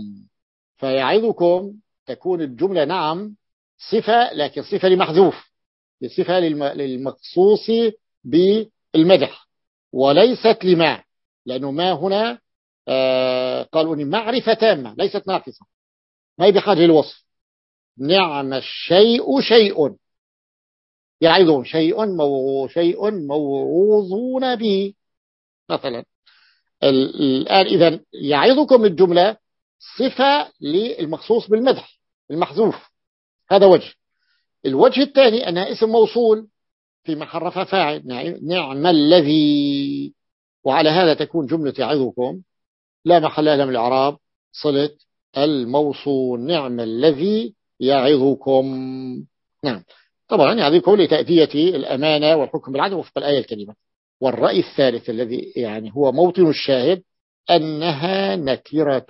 فيعظكم تكون الجملة نعم صفة، لكن صفة لمحذوف، صفة للمخصوص بالمدح وليست لما، لأنه ما هنا آه قالوا إن معرفة تامة ليست ناقصة، ما هي بحاجة للوصف. نعم الشيء شيء يعظهم، شيء مو شيء موعوظون به مثلا. الآن إذا يعظكم الجملة صفة للمخصوص بالمدح المحذوف، هذا وجه. الوجه الثاني أنها اسم موصول في محل رفع فاعل، نعم الذي، وعلى هذا تكون جملة يعظكم لا محل لها من الإعراب صلة الموصول، نعم الذي يعظكم. نعم. طبعا يعظكم لتأدية الأمانة والحكم بالعدل وفق الآية الكريمة. والرأي الثالث الذي يعني هو موطن الشاهد أنها نكرة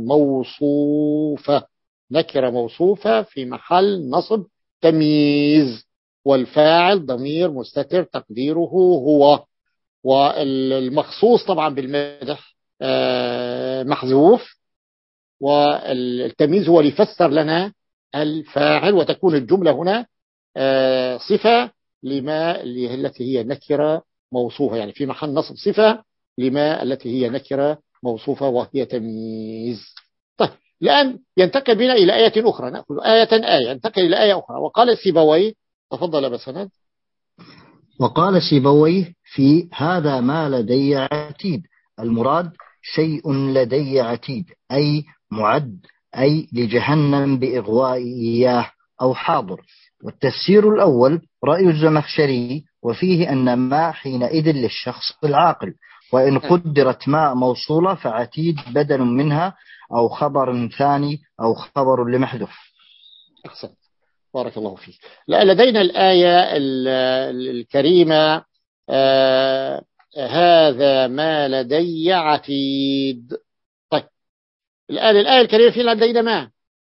موصوفة، نكرة موصوفة في محل نصب تمييز، والفاعل ضمير مستتر تقديره هو، والمخصوص طبعا بالمدح محذوف، والتمييز هو ليفسر لنا الفاعل، وتكون الجملة هنا صفة لما التي هي نكرة موصوفة، يعني في محل نصب صفة لما التي هي نكرة موصوفة وهي تمييز. طيب الآن ينتقل بنا إلى آية أخرى، نأخذ آية آية ينتقل إلى آية أخرى. وقال سيبويه، تفضل بسند. وقال سيبويه في هذا ما لدي عتيد، المراد شيء لدي عتيد أي معد، أي لجهنم بإغواء إياه أو حاضر. والتفسير الأول رأي الزمخشري، وفيه أن ما حينئذ للشخص العاقل، وإن قدرت ما موصولة فعتيد بدل منها أو خبر ثاني أو خبر لمحذوف. أحسن، بارك الله فيك. لدينا الآية الكريمة آه هذا ما لدي عتيد. طيب الآن الآية الكريمة في لدينا ما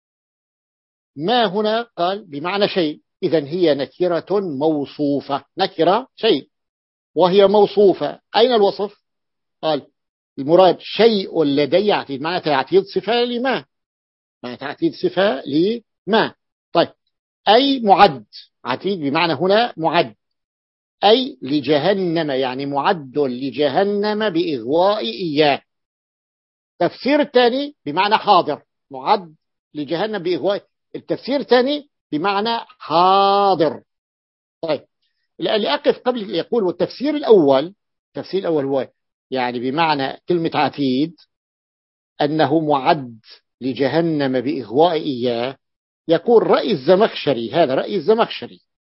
ما هنا قال بمعنى شيء، إذن هي نكرة موصوفة، نكرة شيء وهي موصوفة. أين الوصف؟ قال المراد شيء لدي عتيد، معنى عتيد صفة لما، معنى عتيد صفة لما. طيب أي معد، عتيد بمعنى هنا معد، أي لجهنم، يعني معد لجهنم بإغواء إياه. تفسير الثاني بمعنى حاضر، معد لجهنم بإغواء. التفسير الثاني بمعنى حاضر. طيب اللي أقف قبل يقول والتفسير الأول، التفسير الأول هو يعني بمعنى كلمة عتيد أنه معد لجهنم بإغواء إياه. يقول رأي الزمخشري، هذا رأي الزمخشري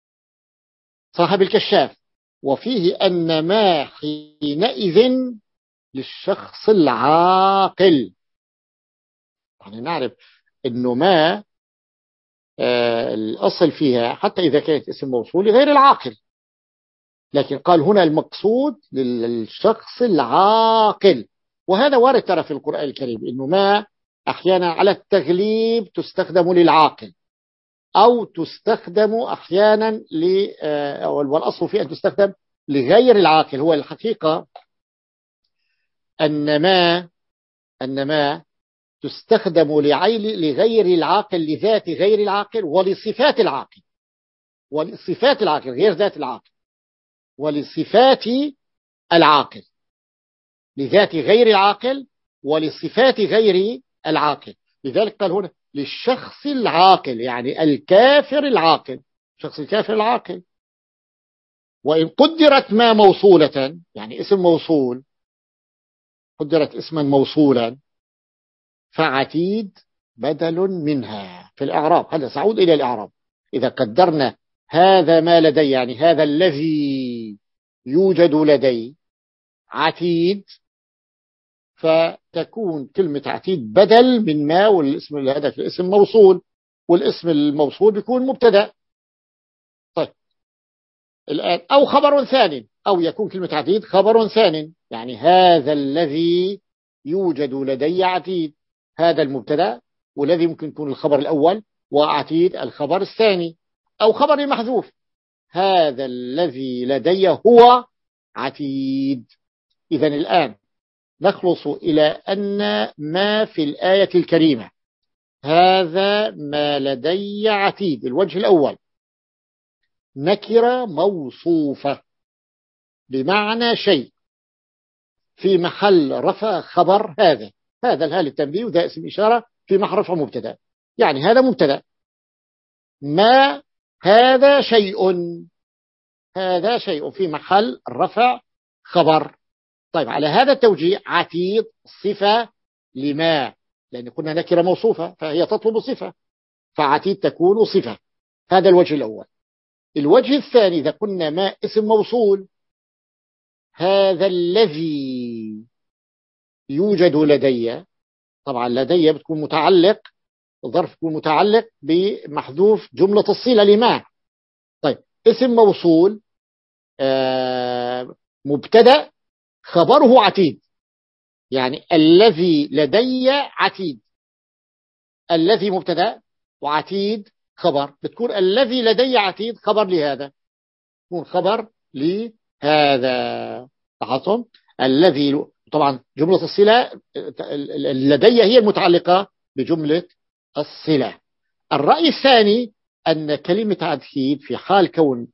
صاحب الكشاف، وفيه أن ما حينئذ للشخص العاقل. يعني نعرف أنه ما آه الأصل فيها حتى إذا كانت اسم موصول لغير العاقل، لكن قال هنا المقصود للشخص العاقل. وهذا وارد ترى في القرآن الكريم أنه ما أحيانا على التغليب تستخدم للعاقل، أو تستخدم أحيانا ل والأصل في أن تستخدم لغير العاقل. هو الحقيقة أن ما أن ما تستخدم لغير العاقل، لذات غير العاقل ولصفات العاقل، ولصفات العاقل غير ذات العاقل، ولصفات العاقل، لذات غير العاقل ولصفات غير العاقل. لذلك قال هنا للشخص العاقل، يعني الكافر العاقل، الشخص الكافر العاقل. وإن قدرت ما موصولة، يعني اسم موصول، قدرت اسما موصولا، فعتيد بدل منها في الإعراب. هذا سأعود إلى الإعراب. إذا قدرنا هذا ما لدي، يعني هذا الذي يوجد لدي عتيد، فتكون كلمة عتيد بدل من ما، والاسم هذا الاسم موصول، والاسم الموصول بيكون مبتدأ. طيب الآن أو خبر ثاني، أو يكون كلمة عتيد خبر ثاني، يعني هذا الذي يوجد لدي عتيد، هذا المبتدأ، والذي ممكن يكون الخبر الأول، وعتيد الخبر الثاني، أو خبر محذوف، هذا الذي لدي هو عتيد. إذن الآن نخلص إلى أن ما في الآية الكريمة هذا ما لدي عتيد، الوجه الأول نكرة موصوفة بمعنى شيء، في محل رفع خبر هذا، هذا الهاء التنبيه وده اسم إشارة في محل رفع مبتدا، يعني هذا مبتدا. ما هذا شيء، هذا شيء في محل رفع خبر. طيب على هذا التوجيه عتيد صفة لما، لأن كنا نكرة موصوفة فهي تطلب صفة، فعتيد تكون صفة. هذا الوجه الأول. الوجه الثاني إذا كنا ما اسم موصول، هذا الذي يوجد لدي، طبعا لدي بتكون متعلق، الظرف يكون متعلق بمحذوف جملة الصلة لما. طيب اسم موصول آه مبتدأ خبره عتيد، يعني الذي لدي عتيد، الذي مبتدأ وعتيد خبر، بتكون الذي لدي عتيد خبر لهذا، يكون خبر لهذا. لاحظتم الذي، طبعا جملة الصلة لدي هي المتعلقة بجملة الصلة. الرأي الثاني أن كلمة عتيد في حال كون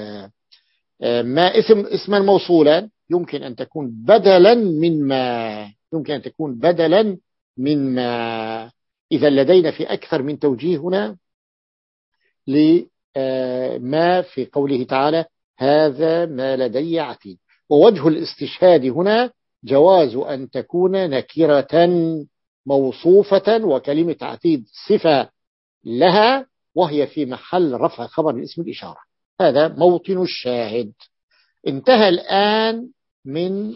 ما اسم اسما موصولا يمكن أن تكون بدلا من ما، يمكن أن تكون بدلا من ما. إذا لدينا في أكثر من توجيه هنا لما في قوله تعالى هذا ما لدي عتيد. ووجه الاستشهاد هنا جواز أن تكون نكرة موصوفة وكلمة عتيد صفة لها، وهي في محل رفع خبر الاسم الإشارة. هذا موطن الشاهد. انتهى الآن من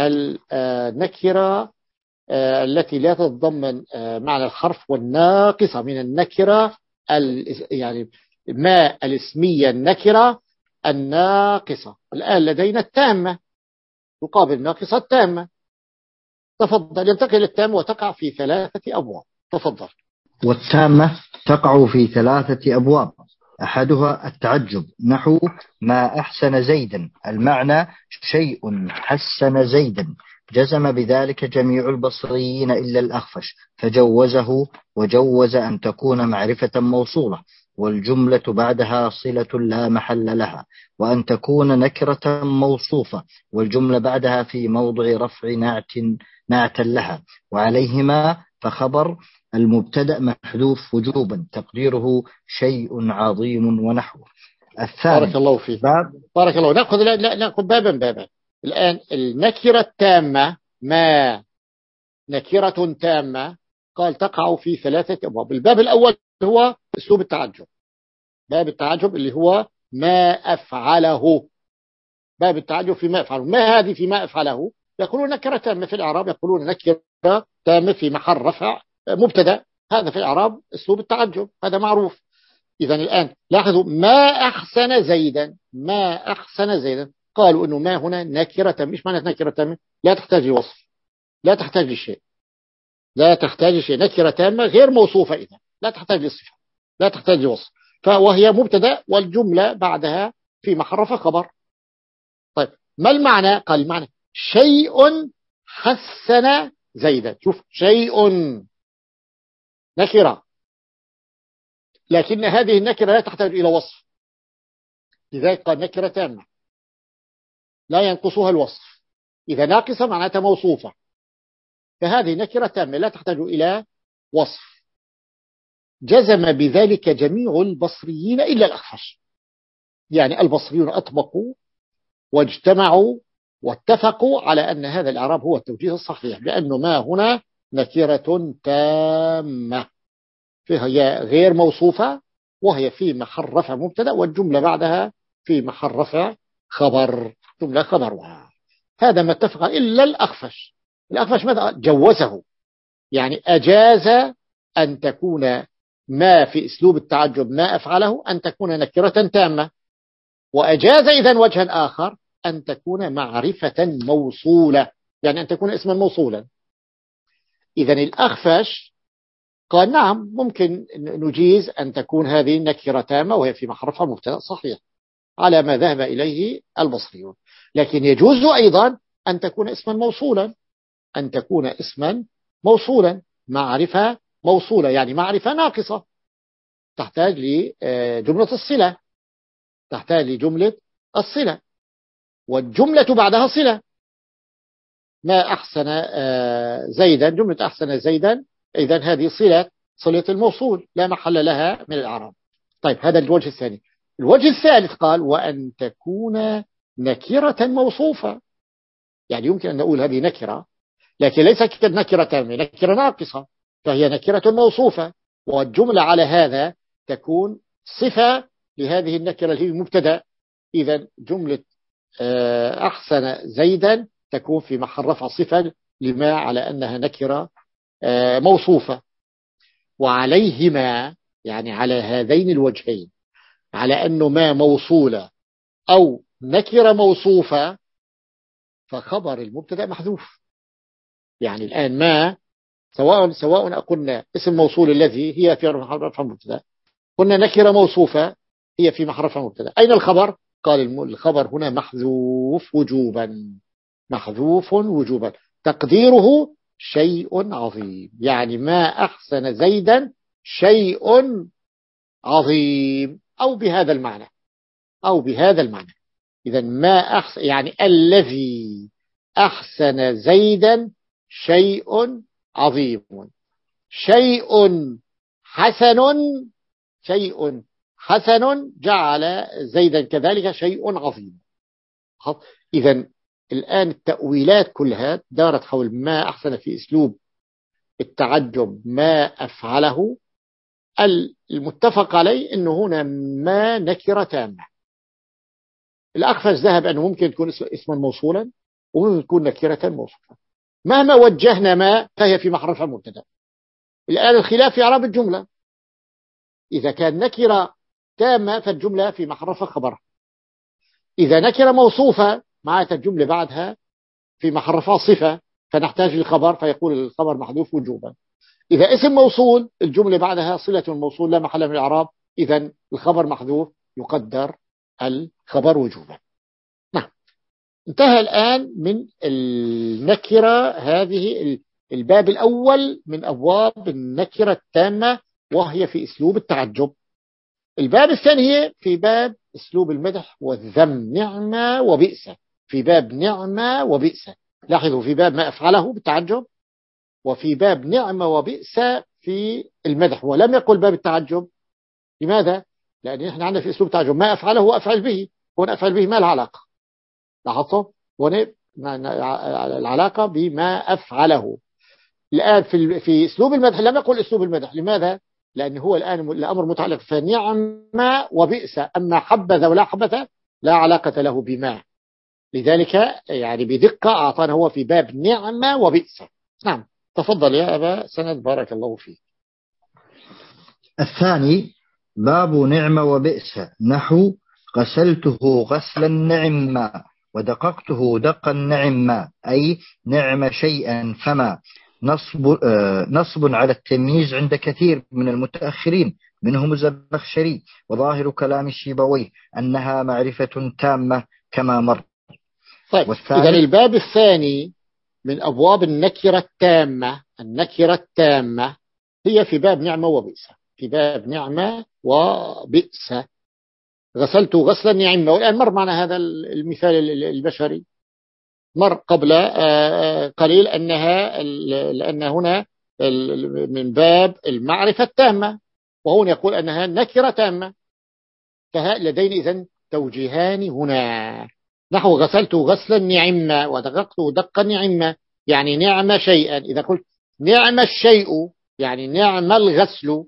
النكرة التي لا تتضمن معنى الحرف، والناقصة من النكرة يعني ما الاسمية النكرة الناقصة. الآن لدينا التامة تقابل الناقصة التامة. تفضل. ينتقل التامة وتقع في ثلاثة أبواب. تفضل. والتامة تقع في ثلاثة أبواب. أحدها التعجب، نحو ما أحسن زيدا، المعنى شيء حسن زيدا، جزم بذلك جميع البصريين إلا الأخفش فجوزه، وجوز أن تكون معرفة موصولة والجملة بعدها صلة لا محل لها، وأن تكون نكرة موصوفة والجملة بعدها في موضع رفع نعت نعتا لها، وعليهما فخبر المبتدأ محذوف وجوبا تقديره شيء عظيم ونحوه. الثاني بارك الله فيك. باب بارك الله. نأخذ لا لا نأخذ بابا بابا. الآن النكرة التامة، ما نكرة تامة، قال تقع في ثلاثة أبواب. الباب الأول هو أسلوب التعجب، باب التعجب اللي هو ما أفعله، باب التعجب في ما أفعله. ما هذه في ما أفعله؟ يقولون نكرة تامة في الإعراب، يقولون نكرة تامة في محل رفع مبتدأ، هذا في الإعراب أسلوب التعجب، هذا معروف. إذا الآن لاحظوا ما أحسن زيدا، ما أحسن زيدا، قالوا إنه ما هنا نكرة، مش معنى نكرة تامة لا تحتاج لوصف، لا تحتاج لشيء، لا تحتاج لشيء، نكرة تامة غير موصوفة، إذا لا تحتاج لصفة، لا تحتاج لوصف، فوهي مبتدأ والجملة بعدها في محل رفع خبر. طيب ما المعنى؟ قال المعنى شيء حسن زيدا. شوف شيء نكرة، لكن هذه النكرة لا تحتاج إلى وصف، لذلك قال نكرة تامة لا ينقصها الوصف. إذا ناقصة معناتها موصوفة، فهذه نكرة تامة لا تحتاج إلى وصف. جزم بذلك جميع البصريين إلا الأخفش. يعني البصريون أطبقوا واجتمعوا واتفقوا على أن هذا الإعراب هو التوجيه الصحيح، بأنه ما هنا نكرة تامة فهي غير موصوفة، وهي في محل رفع مبتدأ، والجملة بعدها في محل رفع خبر، جملة خبرها. هذا ما اتفق إلا الأخفش. الأخفش ماذا جوزه؟ يعني أجاز أن تكون ما في أسلوب التعجب ما أفعله أن تكون نكرة تامة، وأجاز إذن وجها آخر أن تكون معرفة موصولة، يعني أن تكون اسما موصولا. إذن الأخفش قال نعم ممكن نجيز أن تكون هذه نكرة تامة وهي في محل رفع مبتدأ صحيح على ما ذهب إليه البصريون، لكن يجوز أيضا أن تكون اسما موصولا، أن تكون اسما موصولا معرفة موصولة، يعني معرفة ناقصة تحتاج لجملة الصلة، تحتاج لجملة الصلة، والجملة بعدها صلة. ما أحسن زيدا، جملة أحسن زيدا، إذن هذه صلة صلة الموصول لا محل لها من الإعراب. طيب هذا الوجه الثاني. الوجه الثالث قال وأن تكون نكرة موصوفة، يعني يمكن أن نقول هذه نكرة لكن ليس نكرة تامة، نكرة ناقصة، فهي نكرة موصوفة، والجملة على هذا تكون صفة لهذه النكرة اللي هي المبتدأ. إذن جملة أحسن زيدا تكون في محل رفع صفة لما على أنها نكرة موصوفة. وعليهما يعني على هذين الوجهين، على أنه ما موصولة أو نكرة موصوفة، فخبر المبتدأ محذوف. يعني الآن ما سواء سواء قلنا اسم موصول الذي هي في محل رفع مبتدأ، قلنا نكرة موصوفة هي في محل رفع مبتدأ، أين الخبر؟ قال الخبر هنا محذوف وجوبا، محذوف وجوبا، تقديره شيء عظيم، يعني ما أحسن زيدا شيء عظيم، أو بهذا المعنى أو بهذا المعنى. إذا ما أحسن يعني الذي أحسن زيدا شيء عظيم، شيء حسن، شيء حسن جعل زيدا كذلك شيء عظيم. إذا الآن التأويلات كلها دارت حول ما أحسن في أسلوب التعجب ما أفعله. المتفق عليه أنه هنا ما نكرة تامة. الأخفش ذهب أنه ممكن تكون اسما موصولا وممكن تكون نكرة موصوفة، مهما وجهنا ما فهي في محل رفع مبتدأ. الآن الخلاف في إعراب الجملة، إذا كان نكرة تامة فالجملة في محل رفع خبر، إذا نكرة موصوفة معناتها الجملة بعدها في محل رفع صفة فنحتاج للخبر فيقول الخبر محذوف وجوبا. إذا اسم موصول الجملة بعدها صلة الموصول لا محل من الإعراب، إذن الخبر محذوف يقدر الخبر وجوبا. نعم، انتهى الآن من النكرة، هذه الباب الأول من أبواب النكرة التامة وهي في أسلوب التعجب. الباب الثاني في باب أسلوب المدح والذم، نعمة وبئس، في باب نعمة وبئس. لاحظوا في باب ما أفعله بالتعجب، وفي باب نعمة وبئس في المدح، ولم يقل باب التعجب. لماذا؟ لأن احنا عندنا في أسلوب التعجب ما أفعله وأفعل به، هنا أفعل به ما العلاقة، لاحظتم هنا العلاقة بما أفعله. الآن في في أسلوب المدح لم يقل أسلوب المدح. لماذا؟ لأن هو الآن الأمر متعلق فنعمة وبئس، أما حبذا ولا حبذا لا علاقة له بما، لذلك يعني بدقة أعطانا هو في باب نعمة وبئس. نعم، تفضل يا أبا سند بارك الله فيك. الثاني باب نعمة وبئس، نحو غسلته غسلا نعما ودققته دقا نعما، أي نعم شيئا فما. نصب, آه نصب على التمييز عند كثير من المتأخرين منهم الزمخشري، وظاهر كلام الشيبوي أنها معرفة تامة كما مر. طيب إذن الباب الثاني من أبواب النكرة التامة، النكرة التامة هي في باب نعمة وبئس، في باب نعمة وبئس. غسلت غسلا نعمة، والآن مر معنا هذا المثال البشري، مر قبل قليل أنها لأن هنا من باب المعرفة التامة، وهون يقول أنها نكرة تامة. فلدينا إذن توجيهان هنا، نحو غسلت غسلا نعمة ودققت دقا نعمة، يعني نعم شيئا. إذا قلت نعم الشيء يعني نعم الغسل،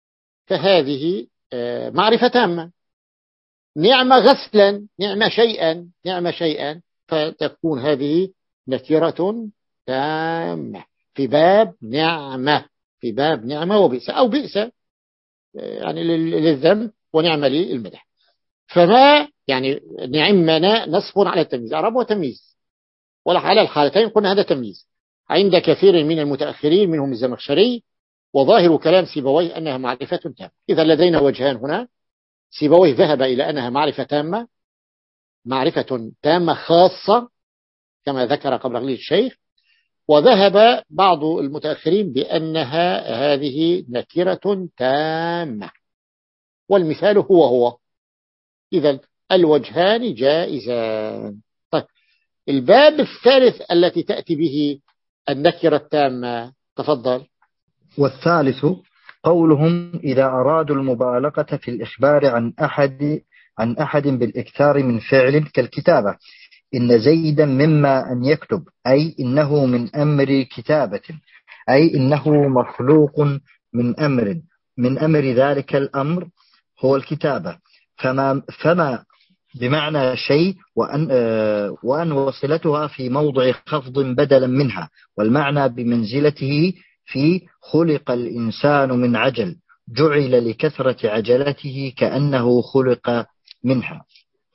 فهذه معرفة تامة. نعم غسلا نعم شيئا نعم شيئا، فتكون هذه نكرة تامة في باب نعمة، في باب نعمة وبئس أو بئس يعني للذم ونعمة للمدح. فما يعني نعمنا نصب على التمييز، أعراب وتمييز، ولا على الحالتين قلنا هذا تمييز عند كثير من المتأخرين منهم الزمخشري، وظاهر كلام سيبويه أنها معرفة تامة. إذا لدينا وجهان هنا، سيبويه ذهب إلى أنها معرفة تامة، معرفة تامة خاصة كما ذكر قبل قليل الشيخ، وذهب بعض المتأخرين بأنها هذه نكرة تامة، والمثال هو هو. إذا الوجهان جائزان. طيب الباب الثالث التي تأتي به النكرة التامة، تفضل. والثالث قولهم إذا أرادوا المبالغة في الإخبار عن أحد عن أحد بالإكثار من فعل كالكتابة، إن زيدا مما أن يكتب، أي إنه من أمر كتابة، أي إنه مخلوق من أمر من أمر ذلك الأمر هو الكتابة. فما, فما بمعنى شيء، وأن, آه وأن وصلتها في موضع خفض بدلا منها، والمعنى بمنزلته في خلق الإنسان من عجل، جعل لكثرة عجلته كأنه خلق منها.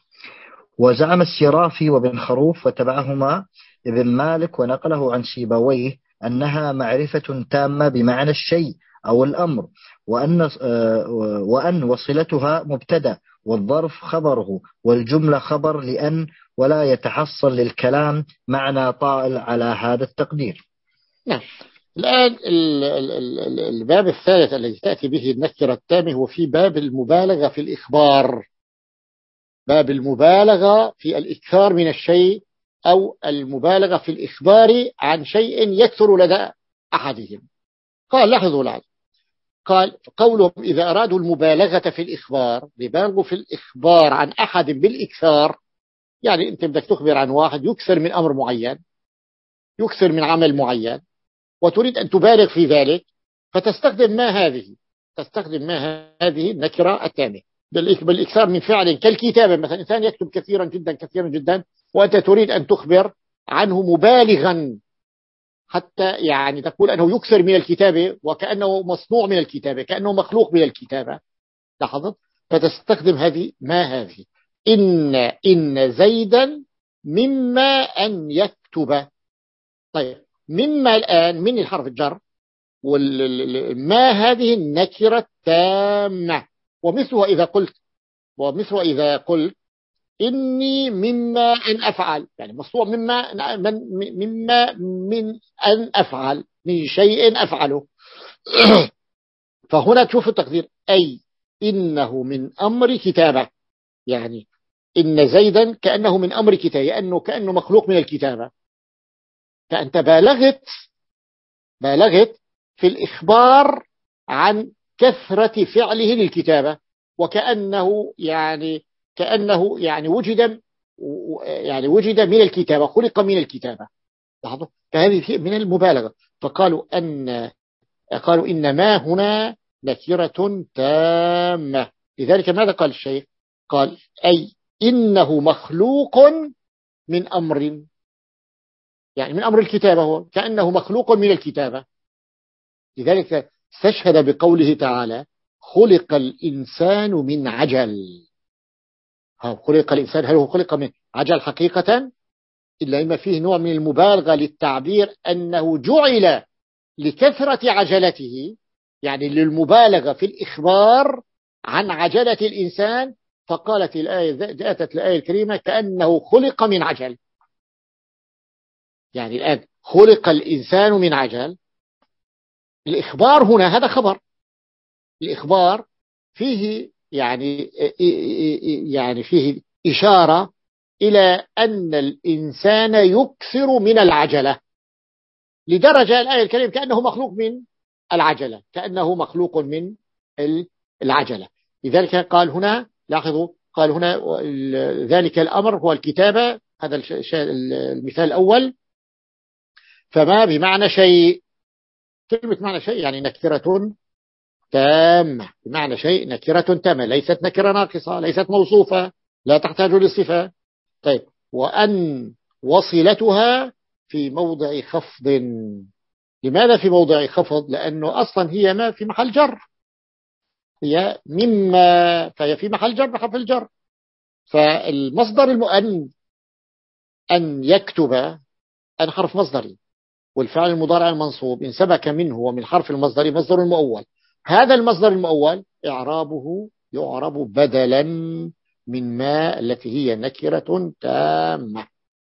وزعم السرافي وابن خروف وتبعهما ابن مالك ونقله عن سيبويه أنها معرفة تامة بمعنى الشيء أو الأمر، وأن, وأن وصلتها مبتدأ والظرف خبره والجملة خبر لأن، ولا يتحصل للكلام معنى طائل على هذا التقدير. نعم. الآن الباب الثالث الذي تأتي به النكرة التامة هو في باب المبالغة في الإخبار، باب المبالغة في الإكثار من الشيء أو المبالغة في الإخبار عن شيء يكثر لدى أحدهم. قال لاحظوا الآن، قال قولهم إذا أرادوا المبالغة في الإخبار، يبالغوا في الإخبار عن أحد بالإكثار، يعني أنت بدك تخبر عن واحد يكثر من أمر معين، يكثر من عمل معين، وتريد أن تبالغ في ذلك، فتستخدم ما هذه تستخدم ما هذه النكرة التامة بالإكثار من فعل كالكتابة. مثلا إنسان يكتب كثيرا جدا كثيرا جدا، وأنت تريد أن تخبر عنه مبالغا حتى يعني تقول أنه يكثر من الكتابة وكأنه مصنوع من الكتابة، كأنه مخلوق من الكتابة. لاحظت؟ فتستخدم هذه ما هذه إن إن زيدا مما أن يكتب. طيب مما الآن من الحرف الجر، وما هذه النكرة التامة. ومثلها إذا قلت ومثلها إذا قلت إني مما أن أفعل، يعني مصنوع مما من مما من أن أفعل، من شيء أفعله. فهنا تشوف التقدير، أي إنه من أمر كتابة، يعني إن زيدا كأنه من أمر كتابة، لأنه كأنه مخلوق من الكتابة. فأنت بالغت بالغت في الإخبار عن كثرة فعله للكتابة، وكأنه يعني كأنه يعني وجد يعني وجد من الكتابة، خلق من الكتابة. لاحظوا، فهذه من المبالغة. فقالوا أن قالوا إن ما هنا نكرة تامة. لذلك ماذا قال الشيخ؟ قال أي إنه مخلوق من أمر، يعني من أمر الكتابة، هو كأنه مخلوق من الكتابة. لذلك استشهد بقوله تعالى خلق الإنسان من عجل. خلق الإنسان، هل هو خلق من عجل حقيقة؟ إلا إما فيه نوع من المبالغة للتعبير أنه جعل لكثرة عجلته، يعني للمبالغة في الإخبار عن عجلة الإنسان. فقالت الآية جاءت الآية الكريمة كأنه خلق من عجل، يعني الآن خلق الإنسان من عجل. الإخبار هنا هذا خبر، الإخبار فيه يعني يعني فيه إشارة إلى أن الإنسان يكثر من العجلة، لدرجة الآية الكريمة كأنه مخلوق من العجلة، كأنه مخلوق من العجلة. لذلك قال هنا، لاحظوا، قال هنا ذلك الأمر هو الكتابة، هذا المثال الأول. فما بمعنى شيء، كلمة معنى شيء يعني نكرة تامة، بمعنى شيء نكرة تامة، ليست نكرة ناقصة، ليست موصوفة، لا تحتاج للصفة. طيب، وأن وصلتها في موضع خفض. لماذا في موضع خفض؟ لأنه أصلا هي ما في محل جر، هي مما، فهي في محل جر بحرف الجر. فالمصدر المؤن أن يكتب، أن حرف مصدري، والفعل المضارع المنصوب إن سبك منه ومن حرف المصدر مصدر المؤول. هذا المصدر المؤول إعرابه يعرب بدلا من ما التي هي نكرة تامة.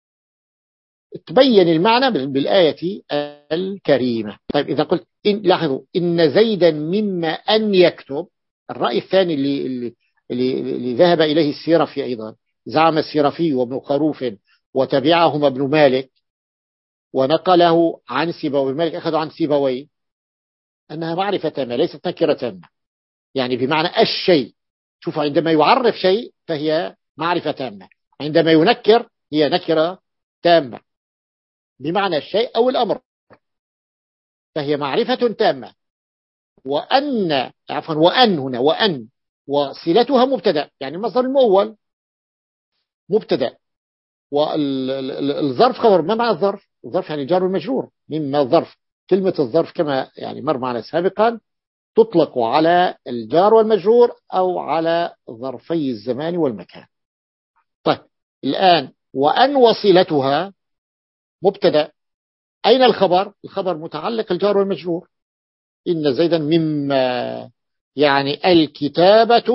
تبين المعنى بالآية الكريمة. طيب إذا قلت إن، لاحظوا، إن زيدا مما أن يكتب، الرأي الثاني اللي, اللي, اللي, اللي ذهب إليه السيرفي أيضا، زعم السيرفي وابن خروف وتبعهما ابن مالك ونقله عن سيبوي، مالك أخذوا عن سيبوي، أنها معرفة تامة ليست نكرة تامة، يعني بمعنى الشيء. شوفوا، عندما يعرف شيء فهي معرفة تامة، عندما ينكر هي نكرة تامة بمعنى الشيء أو الأمر، فهي معرفة تامة. وأن، عفوا، وأن هنا، وأن وصلتها مبتدأ، يعني المصدر المؤول مبتدأ، والظرف خبر. ما معنى الظرف؟ الظرف يعني جار والمجرور. مما الظرف، كلمة الظرف كما يعني مر معنا سابقا تطلق على الجار والمجرور أو على ظرفي الزمان والمكان. طيب الآن، وأن وصلتها مبتدأ، أين الخبر؟ الخبر متعلق الجار والمجرور. إن زيدا مما، يعني الكتابة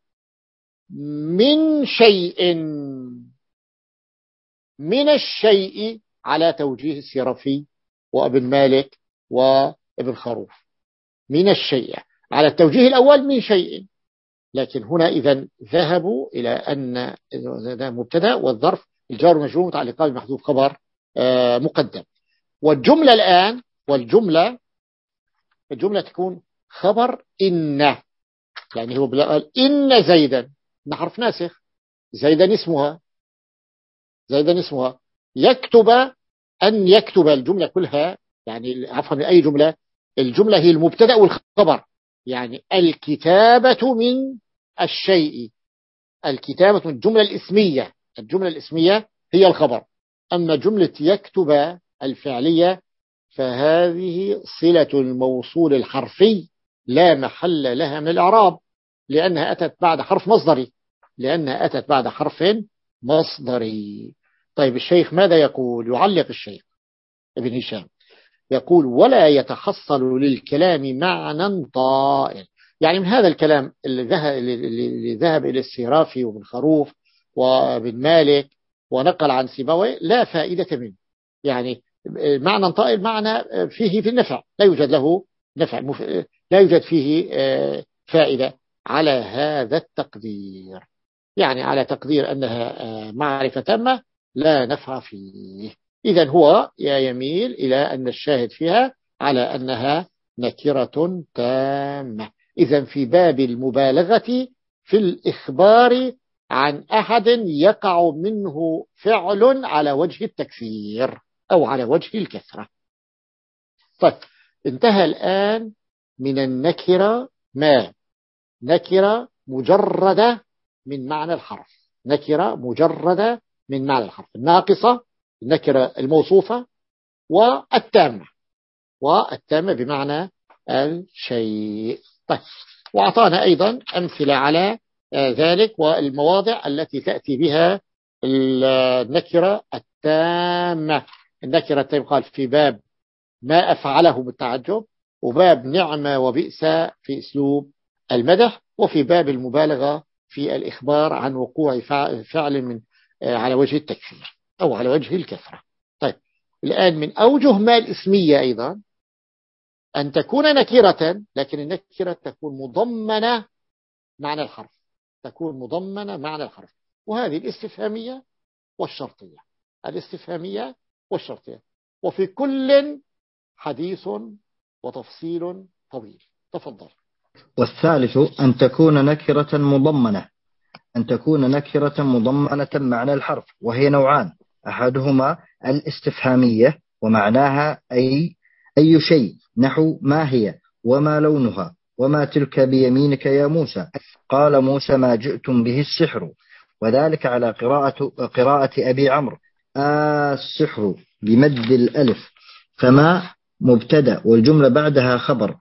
من شيء، من الشيء على توجيه السيرفي وابن مالك وابن خروف. من الشيء على التوجيه الأول من شيء، لكن هنا إذا ذهبوا إلى أن هذا مبتدأ والظرف الجار والمجرور متعلقان بمحذوف خبر مقدم. والجملة الآن، والجملة الجملة تكون خبر إن، يعني هو قال إن زيدا، إن حرف ناسخ، زيدا اسمها، زيدا اسمها، يكتب، أن يكتب الجملة كلها، يعني عفوا أي جملة، الجملة هي المبتدأ والخبر، يعني الكتابة من الشيء، الكتابة من الجملة الاسمية، الجملة الاسمية هي الخبر. أما جملة يكتب الفعلية فهذه صلة الموصول الحرفي لا محل لها من الإعراب، لأنها أتت بعد حرف مصدري، لأنها أتت بعد حرف مصدري. طيب الشيخ ماذا يقول؟ يعلق الشيخ ابن هشام يقول: ولا يتحصل للكلام معنى طائل. يعني من هذا الكلام اللي ذهب, اللي ذهب إلى السيرافي وابن خروف وابن مالك ونقل عن سيبوي لا فائدة منه. يعني معنى طائل معنى فيه في النفع، لا يوجد له نفع، لا يوجد فيه فائدة على هذا التقدير، يعني على تقدير أنها معرفة تامة لا نفع فيه. إذن هو يميل إلى أن الشاهد فيها على أنها نكرة تامة. إذن في باب المبالغة في الإخبار عن أحد يقع منه فعل على وجه التكثير أو على وجه الكثرة. طيب انتهى الآن من النكرة ما نكرة مجردة من معنى الحرف، نكرة مجردة من معنى الحرف، الناقصة، النكرة الموصوفة، والتامة، والتامة بمعنى الشيء. طيب وأعطانا أيضا أمثلة على ذلك والمواضع التي تأتي بها النكرة التامة. النكرة التامة قال في باب ما أفعله بالتعجب، وباب نعمة وبئس في أسلوب المدح، وفي باب المبالغة في الإخبار عن وقوع فعل من على وجه التكفير أو على وجه الكثرة. طيب الآن من أوجه ما الإسمية أيضا أن تكون نكرة، لكن النكرة تكون مضمنة معنى الحرف، تكون مضمنة معنى الحرف، وهذه الاستفهامية والشرطية، الاستفهامية والشرطية، وفي كل حديث وتفصيل طويل. تفضل. والثالث أن تكون نكرة مضمنة أن تكون نكرة مضمنة معنى الحرف، وهي نوعان: أحدهما الاستفهامية ومعناها أي أي شيء، نحو ما هي وما لونها وما تلك بيمينك يا موسى، قال موسى ما جئتم به السحر. وذلك على قراءة قراءة أبي عمرو آه السحر بمد الألف، فما مبتدأ والجملة بعدها خبر،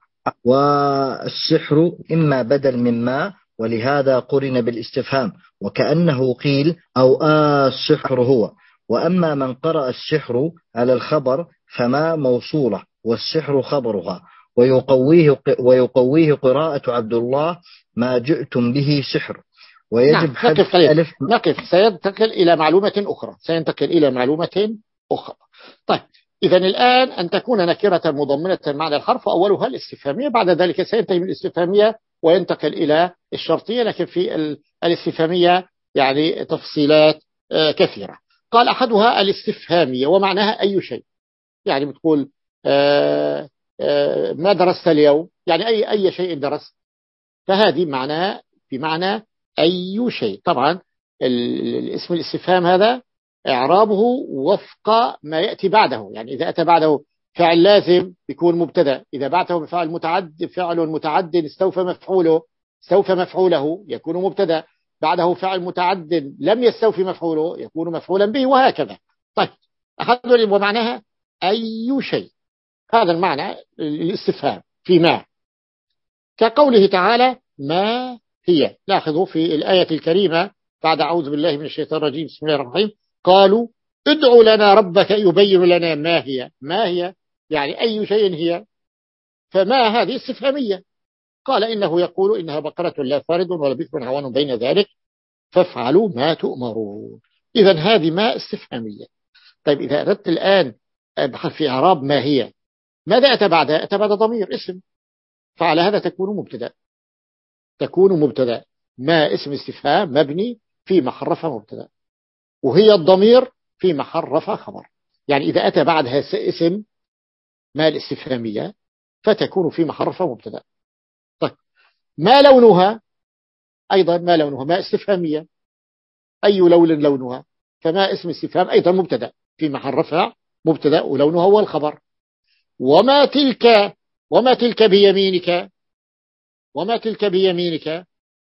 والسحر إما بدل من ما، ولهذا قرن بالاستفهام، وكأنه قيل أو آه السحر هو. وأما من قرأ السحر على الخبر فما موصولة والسحر خبرها، ويقويه ويقويه قراءة عبد الله ما جئتم به سحر. ويجب نعم. حذف نقف قليل. ألف. نقف سينتقل إلى معلومة أخرى سينتقل إلى معلومة أخرى. طيب، إذا الآن أن تكون نكرة مضمنة معنى الحرف، أولها الاستفهامية، بعد ذلك سينتهي من الاستفهامية وينتقل إلى الشرطية، لكن في الاستفهامية يعني تفصيلات كثيرة. قال أحدها الاستفهامية ومعناها أي شيء، يعني بتقول آآ آآ ما درست اليوم، يعني أي أي شيء درست، فهذه معناه بمعنى أي شيء. طبعا الاسم الاستفهام هذا إعرابه وفق ما يأتي بعده، يعني إذا أتى بعده فعل لازم يكون مبتدأ، إذا بعده بفعل متعد فعل متعد استوفى مفعوله استوفى مفعوله يكون مبتدأ، بعده فعل متعد لم يستوفي مفعوله يكون مفعولا به، وهكذا. طيب، أحد ومعناها أي شيء، هذا المعنى الاستفهام في ما، كقوله تعالى ما هي. لاحظوا في الآية الكريمة بعد أعوذ بالله من الشيطان الرجيم بسم الله الرحمن الرحيم، قالوا ادع لنا ربك يبين لنا ما هي. ما هي يعني أي شيء هي، فما هذه استفهامية. قال إنه يقول إنها بقرة لا فارض ولا بكر عوان بين ذلك فافعلوا ما تؤمرون. إذا هذه ما استفهامية. طيب، إذا أردت الآن أبحث في إعراب ما هي، ماذا أتى بعدها؟ أتى بعد ضمير اسم، فعلى هذا تكون مبتدأ تكون مبتدأ ما اسم استفهام مبني في محل رفع مبتدأ، وهي الضمير في محل رفع خبر. يعني إذا أتى بعدها اسم ما الاستفهامية فتكون في محل رفع مبتدأ. طيب، ما لونها؟ أيضا ما لونها ما استفهامية، أي لون لونها، فما اسم استفهام أيضا مبتدأ في محل رفع مبتدأ ولونها هو الخبر. وما تلك وما تلك بيمينك وما تلك بيمينك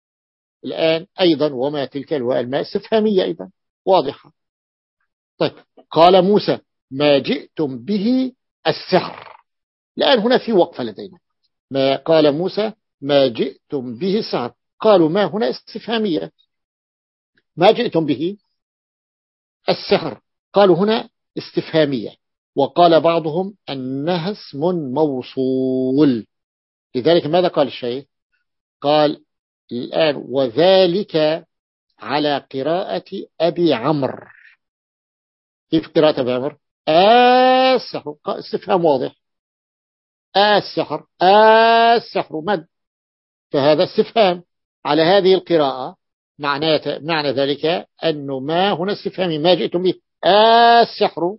الآن أيضا وما تلك الماء استفهامية أيضا واضحة. طيب، قال موسى ما جئتم به السحر. الآن هنا في وقفة لدينا، ما قال موسى ما جئتم به السحر، قالوا ما هنا استفهامية، ما جئتم به السحر قالوا هنا استفهامية، وقال بعضهم أنها اسم موصول. لذلك ماذا قال الشيخ؟ قال الآن وذلك على قراءة أبي عمرو. كيف قراءة أبي عمرو؟ السحر استفهام واضح، السحر السحر مد، فهذا استفهام على هذه القراءة. معنى معنى ذلك أنه ما هنا استفهامي ما جئتم به السحر،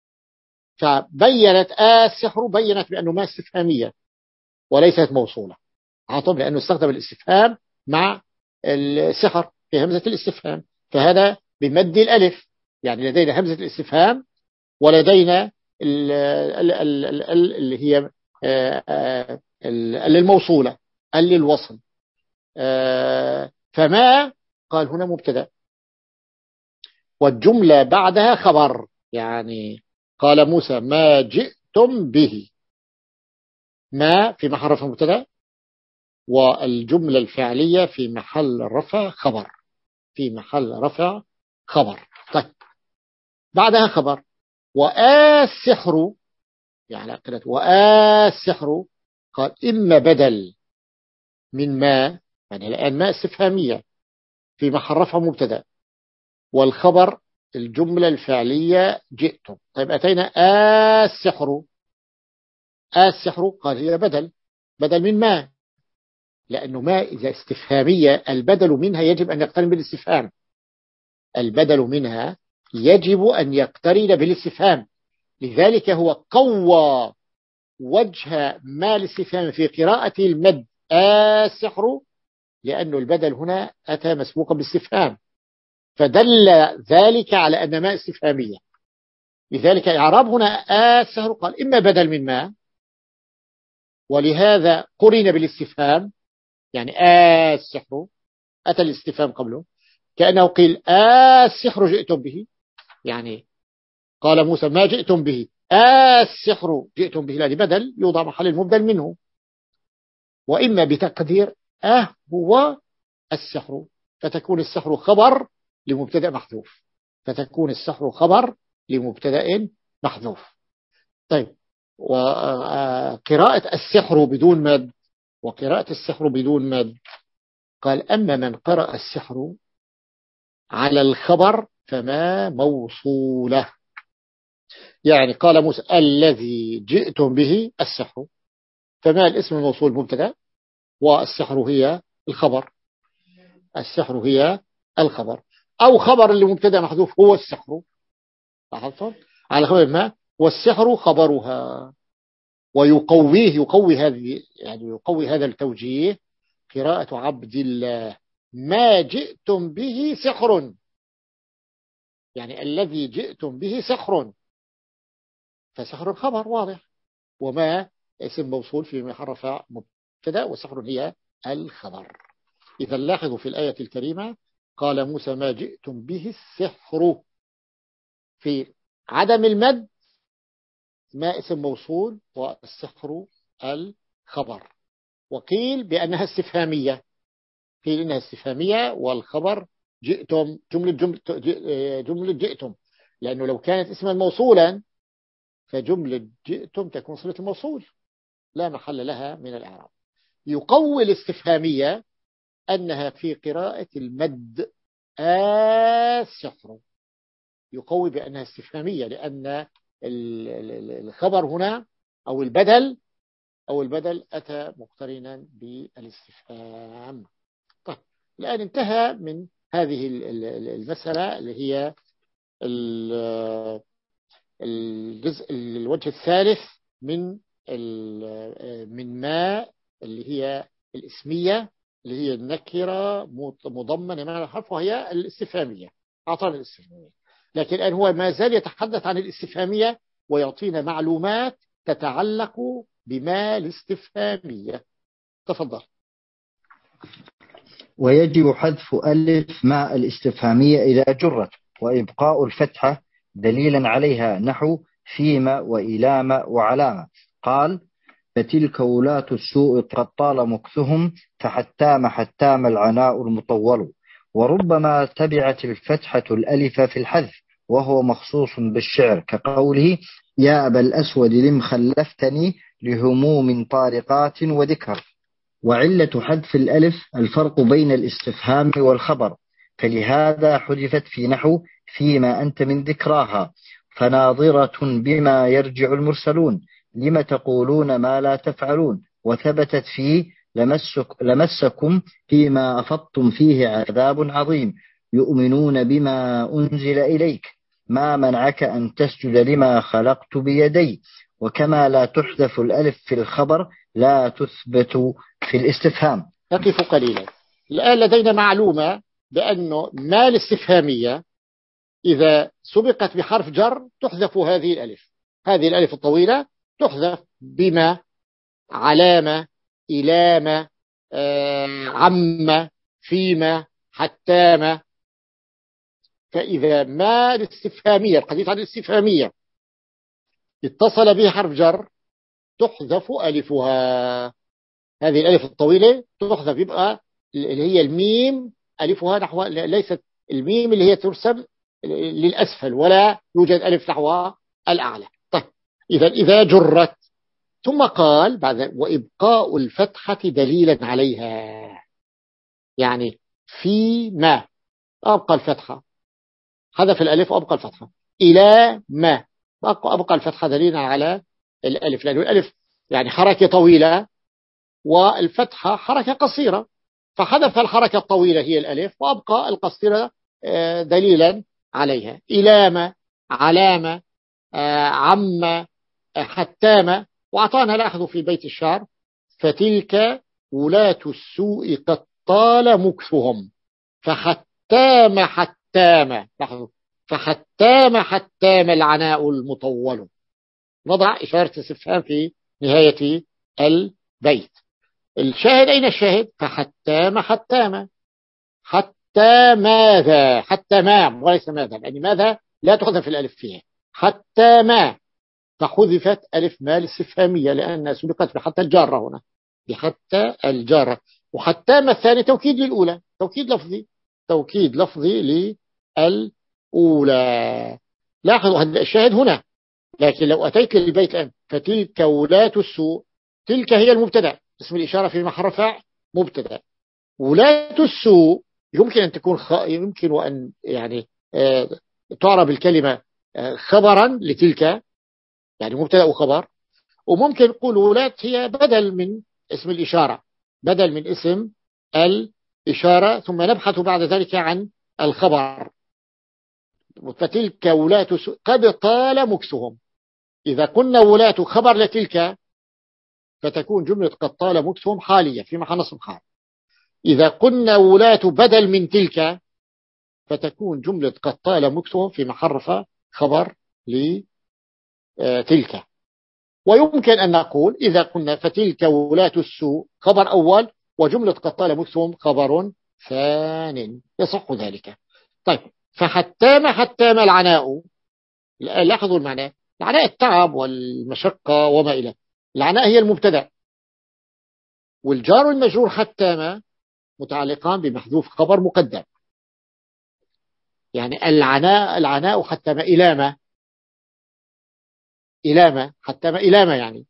فبينت السحر بينت بأنه ما استفهامية وليست موصولة، عطب لأنه استخدم الاستفهام مع السحر في همزة الاستفهام، فهذا بمد الألف. يعني لدينا همزة الاستفهام ولدينا اللي هي الموصولة اللي الوصل. فما قال هنا مبتدأ والجملة بعدها خبر، يعني قال موسى ما جئتم به، ما في محل رفع مبتدأ والجملة الفعلية في محل رفع خبر في محل رفع خبر. طيب، بعدها خبر والسحر، يعني قلت والسحر قال إما بدل من ما، يعني الآن ما استفهامية في محل رفع مبتدأ والخبر الجملة الفعلية جئتم. طيب، أتينا السحر السحر قال هي بدل بدل من ما، لأنه ما إذا استفهامية البدل منها يجب أن يقترن بالاستفهام، البدل منها يجب أن يقترن بالاستفهام. لذلك هو قوى وجه ما الاستفهام في قراءة المد السحر، لأنه البدل هنا أتى مسبوقا باستفهام، فدل ذلك على أن ما استفهامية. لذلك إعراب هنا السحر قال إما بدل من ما، ولهذا قرن بالاستفهام، يعني السحر أتى الاستفهام قبله، كأنه قيل السحر جئتم به، يعني قال موسى ما جئتم به، السحر جئتم به، لأن بدل يوضع محل المبدل منه. وإما بتقدير أه هو السحر، فتكون السحر خبر لمبتدأ محذوف، فتكون السحر خبر لمبتدأ محذوف. طيب، وقراءة السحر بدون مد وقراءة السحر بدون مد، قال أما من قرأ السحر على الخبر فما موصوله، يعني قال موسى الذي جئتم به السحر، فما الاسم الموصول مبتدأ والسحر هي الخبر، السحر هي الخبر، أو خبر اللي مبتدأ محذوف هو السحر، على خبر ما، والسحر خبرها. ويقويه يقوي هذه يعني يقوي هذا التوجيه قراءة عبد الله ما جئتم به سحر، يعني الذي جئتم به سحر، فسحر الخبر واضح، وما اسم موصول في محل رفع مبتدا، وسحر هي الخبر. إذا لاحظوا في الآية الكريمة قال موسى ما جئتم به السحر، في عدم المد ما اسم موصول والسحر الخبر. وقيل بأنها استفهامية، قيل إنها استفهامية والخبر جئتم، جملة, جملة, جملة جئتم، لأنه لو كانت اسما موصولا فجملة جئتم تكون صلة الموصول لا محل لها من الإعراب. يقوي الاستفهامية أنها في قراءة المد السحر، يقوي بأنها استفهامية، لأن الخبر هنا أو البدل أو البدل أتى مقترنا بالاستفهام. طيب، الآن انتهى من هذه المسألة اللي هي الجزء الوجه الثالث من من ما اللي هي الاسمية، اللي هي النكرة مضمنة معنى الحرف، وهي الاستفهامية، أعطانا الاستفهامية. لكن الآن هو ما زال يتحدث عن الاستفهامية ويعطينا معلومات تتعلق بما الاستفهامية. تفضل. ويجب حذف ألف ما الاستفهامية إذا جرت، وإبقاء الفتحة دليلا عليها، نحو فيما وإلام وعلامة. قال فتلك ولاة السوء قد طال مكثهم، فحتام حتام العناء المطول. وربما تبعت الفتحة الألف في الحذف وهو مخصوص بالشعر، كقوله يا أبا الأسود لم خلفتني لهموم طارقات وذكر. وعلة حذف الألف الفرق بين الاستفهام والخبر، فلهذا حذفت في نحو فيما أنت من ذكراها، فناظرة بما يرجع المرسلون، لم تقولون ما لا تفعلون. وثبتت في لمسك لمسكم فيما أفضتم فيه عذاب عظيم، يؤمنون بما أنزل إليك، ما منعك أن تسجد لما خلقت بيدي. وكما لا تحذف الألف في الخبر لا تثبت في الاستفهام. نقف قليلا. الآن لدينا معلومة بأنه ما الاستفهامية إذا سبقت بحرف جر تحذف هذه الألف، هذه الألف الطويلة تحذف بما، علامة، إلامة، آه، عم، فيما، حتام. فإذا ما الاستفهامية، الحديث عن الاستفهامية، اتصل به حرف جر تحذف ألفها، هذه الألف الطويلة تحذف، يبقى اللي هي الميم ألفها نحو، ليست الميم اللي هي ترسم للأسفل ولا يوجد ألف نحو الأعلى. طيب، إذا إذا جرت، ثم قال بعد وإبقاء الفتحة دليلا عليها، يعني في ما أبقى الفتحة، حذف الألف وأبقى الفتحة، إلى ما أبقى الفتحة دليلا على الألف، لأن الألف يعني حركة طويلة والفتحة حركة قصيرة، فحذف الحركة الطويلة هي الألف وأبقى القصيرة دليلا عليها. إلامة، علامة، عم، حتامة. وأعطانا لاحظوا في بيت الشعر فتلك ولاة السوء قد طال مكثهم فحتام حتام لاحظوا فحتام حتام العناء المطول. نضع إشارة استفهام في نهاية البيت. الشاهد أين الشاهد؟ فحتام حتام حتى ماذا؟ حتى ما وليس ماذا، يعني ماذا لا تحذف الألف فيها. حتى ما فحذفت ألف ما الاستفهامية لأنها سبقت بحتى الجارة هنا بحتى الجارة. وحتى ما الثاني توكيد للأولى، توكيد لفظي توكيد لفظي للأولى. لاحظوا هذا الشاهد هنا. لكن لو أتيت للبيت الآن فتلك ولاة السوء، تلك هي المبتدأ، اسم الإشارة في محل رفع مبتدأ. ولاة السوء يمكن أن تكون خ... يمكن أن يعني آه تعرب الكلمة آه خبرا لتلك، يعني مبتدأ وخبر. وممكن نقول ولاة هي بدل من اسم الإشارة، بدل من اسم الإشارة، ثم نبحث بعد ذلك عن الخبر. فتلك ولاة السوء قد طال مكثهم. إذا قلنا ولاة خبر لتلك فتكون جملة قد طال مكثهم حالية في محل نصب حال. إذا قلنا ولاة بدل من تلك فتكون جملة قد طال مكثهم في محل رفع خبر لتلك. ويمكن أن نقول إذا قلنا فتلك ولاة السوء خبر أول وجملة قد طال مكثهم خبر ثان، يصح ذلك. طيب فحتام حتام العناء، لاحظوا المعنى، العناء التعب والمشقة وما إلى. العناء هي المبتدأ، والجار والمجرور حتام متعلقان بمحذوف خبر مقدم. يعني العناء العناء حتام إلى ما إلى ما حتام إلى ما يعني.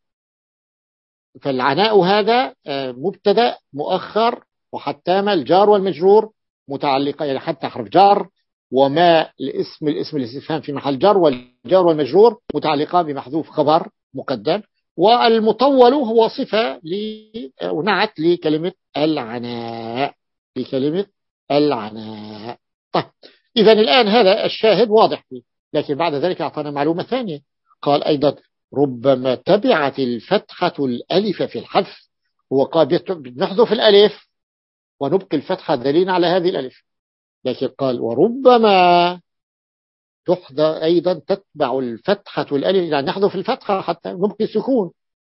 فالعناء هذا مبتدأ مؤخر، وحتام الجار والمجرور متعلقة يعني حتى حرف جار، وما الاسم الاسم الاستفهام في محل جر، والجار والمجرور متعلقان بمحذوف خبر مقدم. والمطول هو صفة ونعت لكلمة العناء لكلمة العناء. طيب إذا الآن هذا الشاهد واضح فيه. لكن بعد ذلك أعطانا معلومة ثانية، قال أيضا ربما تبعت الفتحة الألف في الحذف. هو قال نحذف الألف ونبقي الفتحة دليلا على هذه الألف، لكن قال وربما تحذى أيضا تتبع الفتحة الألف، يعني نحذف الفتحة حتى نبقي السكون.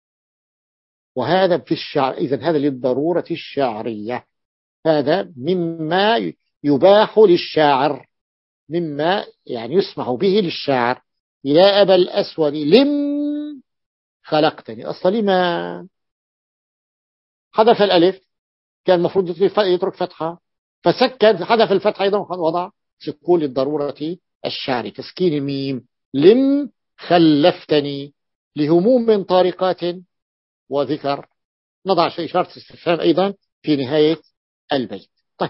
وهذا في الشعر، إذن هذا للضرورة الشعرية، هذا مما يباح للشاعر، مما يعني يسمح به للشاعر. يا أبا الأسود لم خلقتني، أصلا لما حذف الألف كان المفروض يترك فتحة فسكن، حذف الفتحة أيضا وضع سكون للضرورة الشعري، تسكين الميم. لم خلفتني لهموم طارقات وذكر، نضع إشارة استفهام أيضا في نهاية البيت. طيب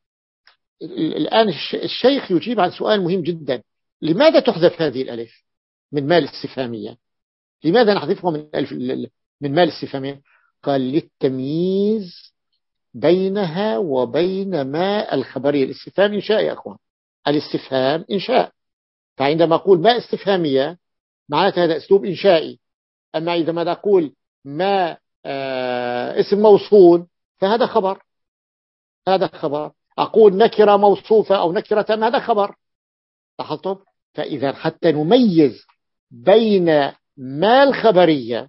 الآن الشيخ يجيب عن سؤال مهم جدا، لماذا تحذف هذه الألف من مال الاستفهامية؟ لماذا نحذفها من ألف من مال الاستفهامية؟ قال للتمييز بينها وبين ما الخبرية. الاستفهام إنشاء يا أخوان، الاستفهام إنشاء، فعندما أقول ما استفهامية معناتها هذا أسلوب إنشائي. أما إذا ما أقول ما آه اسم موصول فهذا خبر، هذا خبر. أقول نكرة موصوفة أو نكرة هذا خبر. لاحظتم؟ فإذا حتى نميز بين ما الخبرية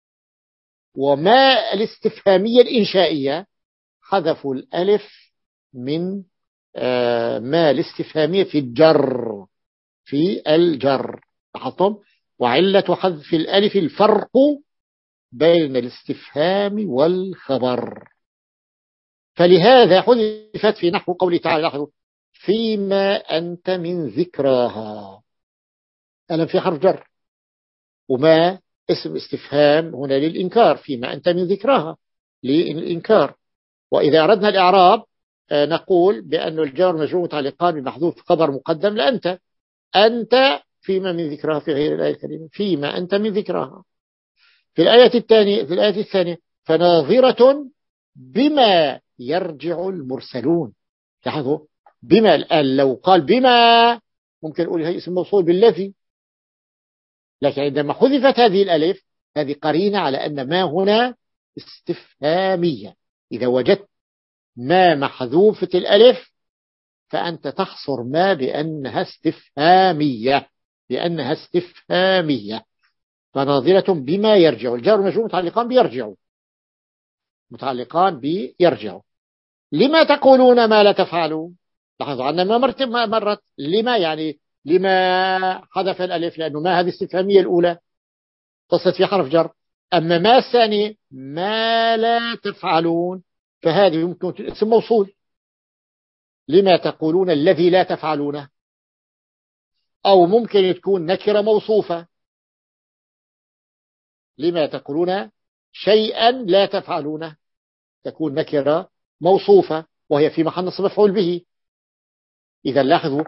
وما الاستفهامية الإنشائية حذفوا الألف من آه ما الاستفهامية في الجر في الجر. لاحظتم؟ وعلة حذف الألف الفرق بين الاستفهام والخبر. فلهذا حذفت في نحو قوله تعالى، لاحظوا فيما أنت من ذكراها، ألم في حرف جر، وما اسم استفهام هنا للإنكار، فيما أنت من ذكراها للإنكار. وإذا أردنا الإعراب نقول بأن الجار مجرور متعلقان بمحذوف خبر مقدم لأنت، أنت فيما من ذكراها في غير الآية الكريمة، فيما أنت من ذكراها. في الآية الثانية في الآية الثانية فناظرة بما يرجع المرسلون. لاحظوا بما، الآن لو قال بما ممكن نقول هي اسم موصول بالذي، لكن عندما حذفت هذه الألف هذه قرينة على أن ما هنا استفهامية، إذا وجدت ما محذوفة الألف فأنت تحصر ما بأنها استفهامية، بأنها استفهامية. فناظرة بما يرجع، الجار والمجرور متعلقان بيرجعوا، متعلقان بيرجعوا. لما تقولون ما لا تفعلون؟ لاحظوا عنا ما مرت ما مرت لما، يعني لما حذف الألف، لأنه ما هذه استفهامية الأولى تصلت في حرف جر. أما ما الثاني ما لا تفعلون فهذه يمكن اسم موصول. لما تقولون الذي لا تفعلونه، أو ممكن تكون نكرة موصوفة. لما تقولون شيئا لا تفعلونه تكون نكرة موصوفة وهي في محل نصب مفعول به. إذا لاحظوا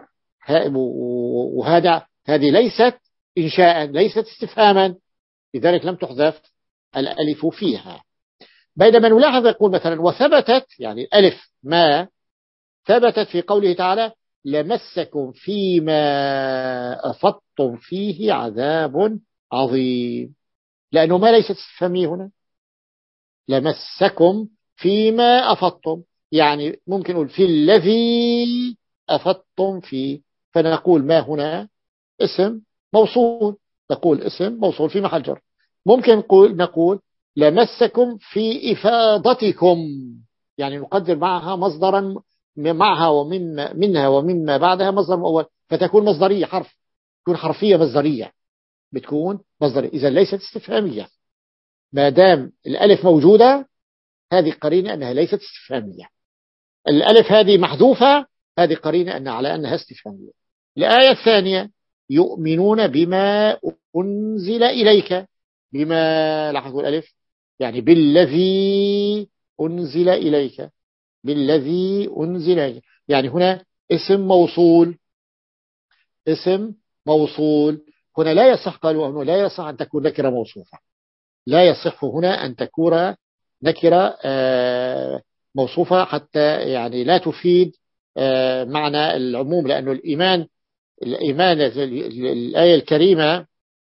وهذا هذه ليست إنشاء، ليست استفهاما، لذلك لم تحذف الألف فيها. بينما نلاحظ يقول مثلا وثبتت، يعني الألف ما ثبتت في قوله تعالى لمسكم فيما أفضتم فيه عذاب عظيم، لأنه ما ليست استفهامية هنا. لمسكم فيما أفضتم، يعني ممكن نقول في الذي أفضتم فيه، فنقول ما هنا اسم موصول، نقول اسم موصول في محل جر. ممكن نقول نقول لمسكم في إفاضتكم، يعني نقدر معها مصدرا، معها ومن منها ومما بعدها مصدر مؤول، فتكون مصدرية، حرف تكون حرفية مصدرية، بتكون مصدرية. إذا ليست استفهامية، ما دام الألف موجودة هذه قرينة أنها ليست استفهامية. الألف هذه محذوفة، هذه قرينة أنها على أنها استفهامية. الآية الثانية يؤمنون بما أنزل إليك، بما لاحظوا الألف يعني بالذي أنزل إليك، بالذي أنزل إليك، يعني هنا اسم موصول، اسم موصول. هنا لا يصح، قالوا هنا لا يصح أن تكون نكرة موصوفة، لا يصح هنا أن تكون نكرة موصوفة حتى يعني لا تفيد معنى العموم، لأنه الإيمان الإيمان الآية الكريمة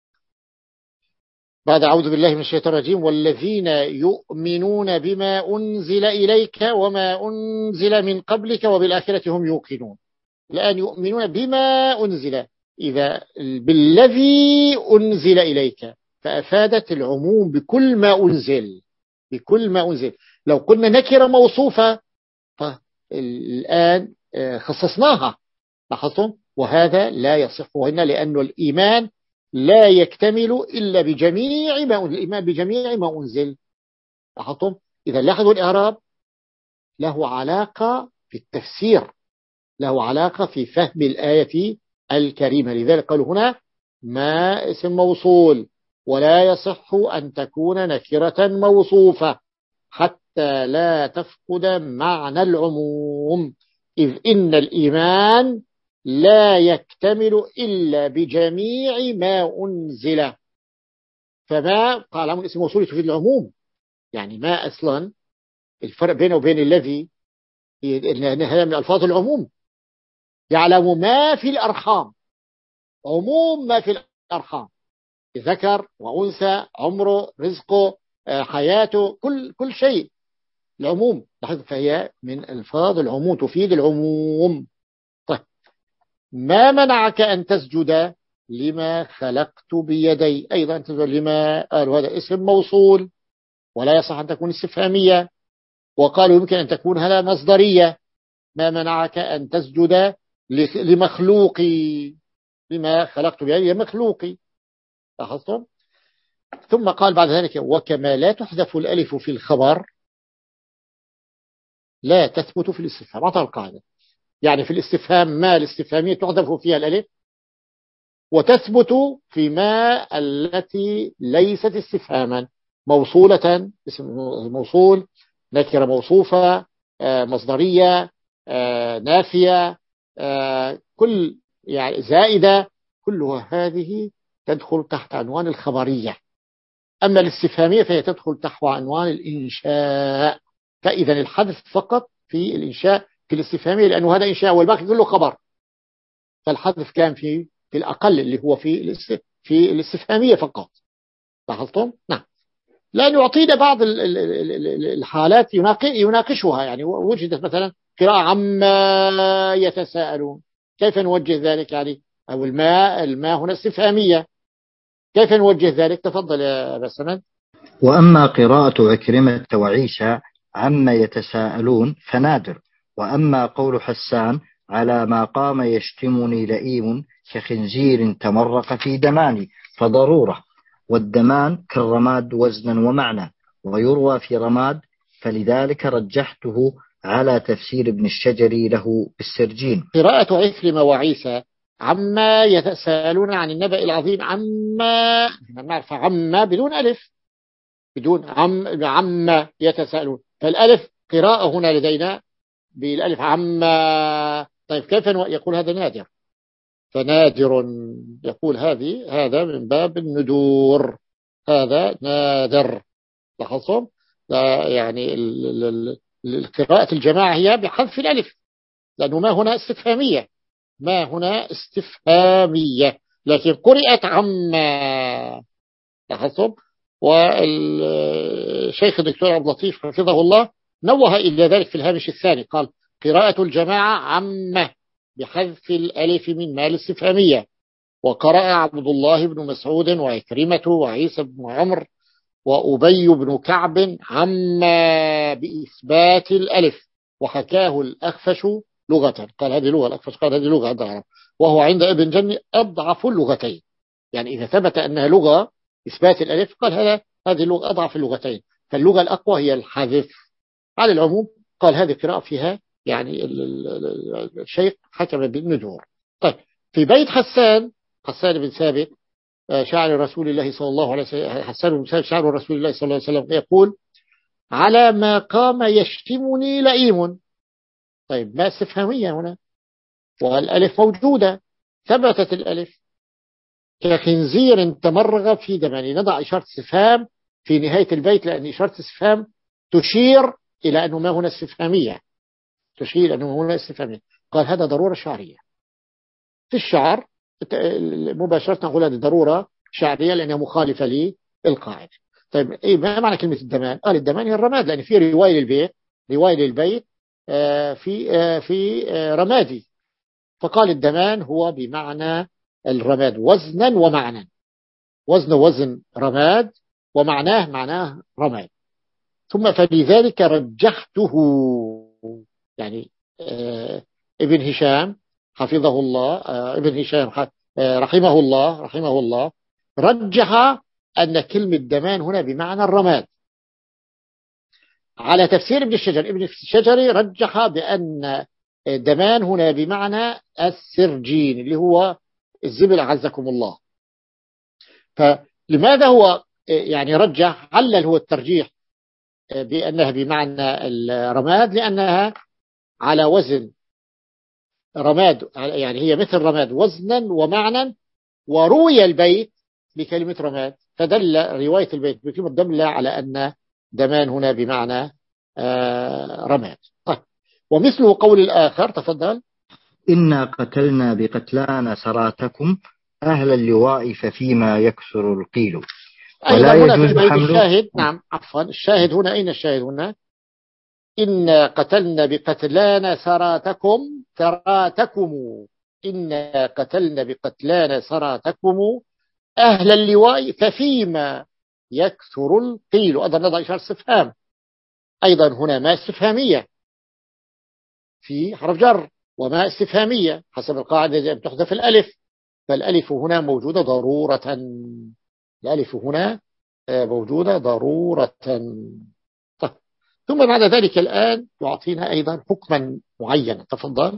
بعد أعوذ بالله من الشيطان الرجيم والذين يؤمنون بما أنزل إليك وما أنزل من قبلك وبالآخرة هم يوقنون. الآن يؤمنون بما أنزل، إذا بالذي أنزل إليك فأفادت العموم بكل ما أنزل، بكل ما أنزل. لو قلنا نكرة موصوفة فالآن خصصناها، لاحظتم؟ وهذا لا يصح هنا، لأن الإيمان لا يكتمل إلا بجميع ما أنزل، الإيمان بجميع ما أنزل، لاحظتم؟ إذا لاحظوا الإعراب له علاقة في التفسير، له علاقة في فهم الآية الكريمة. لذلك قالوا هنا ما اسم موصول ولا يصح أن تكون نكرة موصوفة حتى لا تفقد معنى العموم، إذ إن الإيمان لا يكتمل إلا بجميع ما أنزل. فما قال عن اسم موصول تفيد العموم، يعني ما أصلا الفرق بينه وبين الذي هذا من ألفاظ العموم، يعلم ما في الأرحام، عموم ما في الأرحام، ذكر وأنثى، عمره، رزقه، حياته، كل كل شيء العموم. لاحظ فهي من ألفاظ العموم تفيد العموم. طيب ما منعك أن تسجد لما خلقت بيدي، أيضا تسجد لما، قالوا هذا اسم موصول ولا يصح أن تكون استفهامية، وقالوا يمكن أن تكون هذا مصدرية. ما منعك أن تسجد لمخلوقي، لما خلقت بيدي مخلوقي، لاحظتم؟ ثم قال بعد ذلك وكما لا تحذف الألف في الخبر لا تثبت في الاستفهام. أعطى القاعدة، يعني في الاستفهام ما الاستفهامية تحذف فيها الألف وتثبت في ما التي ليست استفهاما، موصولة اسم موصول، نكرة موصوفة، مصدرية، نافية، كل يعني زائدة، كلها هذه تدخل تحت عنوان الخبرية. أما الاستفهامية فهي تدخل تحت عنوان الإنشاء. فإذا الحذف فقط في الإنشاء في الاستفهامية، لأنه هذا إنشاء والباقي كله خبر، فالحذف كان في في الأقل اللي هو في في الاستفهامية فقط، لاحظتم؟ نعم. لأن يعطينا بعض الحالات يناقشها. يعني وجدت مثلا قراءة عما يتساءلون، كيف نوجه ذلك؟ يعني أو الماء الماء هنا استفهامية، كيف نوجه ذلك؟ تفضل يا أبا سند. وأما قراءة عكرمة وعيسى عما يتساءلون فنادر. وأما قول حسان على ما قام يشتمني لئيم كخنزير تمرق في دماني فضرورة. والدمان كالرماد وزنا ومعنى، ويروى في رماد، فلذلك رجحته على تفسير ابن الشجري له بالسرجين. قراءة عكرمة وعيسى عما يتساءلون عن النبأ العظيم، عما نعرف عما بدون ألف، بدون عم عما يتساءلون، فالألف قراءة هنا لدينا بالألف عما. طيب كيف يقول هذا؟ نادر، فنادر يقول هذه هذا من باب الندور، هذا نادر. لاحظتم؟ يعني القراءة الجماعة هي بحذف الألف، لأنه ما هنا استفهامية، ما هنا استفهامية، لكن قرأت عما. لاحظتم؟ والشيخ الدكتور عبد اللطيف حفظه الله نوه إلى ذلك في الهامش الثاني، قال قراءة الجماعة عما بحذف الألف من مال الاستفهامية. وقرأ عبد الله بن مسعود وعكرمة وعيسى بن عمرو وأبي بن كعب عما بإثبات الألف، وحكاه الأخفش لغة، قال هذه لغة، الأخفش قال هذه لغة عند العرب، وهو عند ابن جني أضعف اللغتين. يعني إذا ثبت أنها لغة إثبات الألف، قال هذا هذه اللغة أضعف اللغتين، فاللغة الأقوى هي الحذف. على العموم قال هذه قراءة فيها يعني الشيخ حكم بالندور. طيب في بيت حسان، حسان بن ثابت شاعر رسول الله صلى الله عليه وسلم، حسان بن ثابت شاعر رسول الله صلى الله عليه وسلم، يقول على ما قام يشتمني لئيم. طيب ما استفهامية هنا، والألف موجودة، ثبتت الألف. كخنزير تمرغ في دماني، نضع إشارة استفهام في نهاية البيت، لأن إشارة استفهام تشير إلى أنه ما هنا استفهامية، تشير أنه هنا استفهامية. قال هذا ضرورة شعرية في الشعر، مباشرة نقول هذه ضرورة شعرية لأنها مخالفة للقاعدة. طيب إيه ما معنى كلمة الدمان؟ قال الدمان هي الرماد، لأن في رواية للبيت، رواية للبيت في في رمادي، فقال الدمان هو بمعنى الرماد وزنا ومعنى، وزن وزن رماد، ومعناه معناه رماد. ثم فلذلك رجحته، يعني ابن هشام حفظه الله، ابن هشام رحمه الله رحمه الله رجح أن كلمة دمان هنا بمعنى الرماد، على تفسير ابن الشجري. ابن الشجري رجح بأن دمان هنا بمعنى السرجين اللي هو الزبل أعزكم الله. فلماذا هو يعني رجح، علل هو الترجيح بأنها بمعنى الرماد، لأنها على وزن رماد، يعني هي مثل رماد وزنا ومعنى، وروي البيت بكلمة رماد، فدل رواية البيت بكلمة دل على أن دمان هنا بمعنى رماد. طيب ومثله قول الآخر، تفضل. إنا قتلنا بقتلانا سراتكم أهل اللواء ففيما يكثر القيل. ولا يجوز حمله. الشاهد نعم عفوا الشاهد هنا، أين الشاهد هنا؟ إنا قتلنا بقتلانا سراتكم، سراتكم إنا قتلنا بقتلانا سراتكم أهل اللواء ففيما يكثر القيل. أيضا نضع إشارة استفهام، أيضا هنا ما استفهامية في حرف جر، وما استفهامية حسب القاعدة تحذف الألف، فالألف هنا موجودة ضرورة، الألف هنا موجودة ضرورة. طيب. ثم بعد ذلك الآن يعطينا أيضا حكما معينا، تفضل.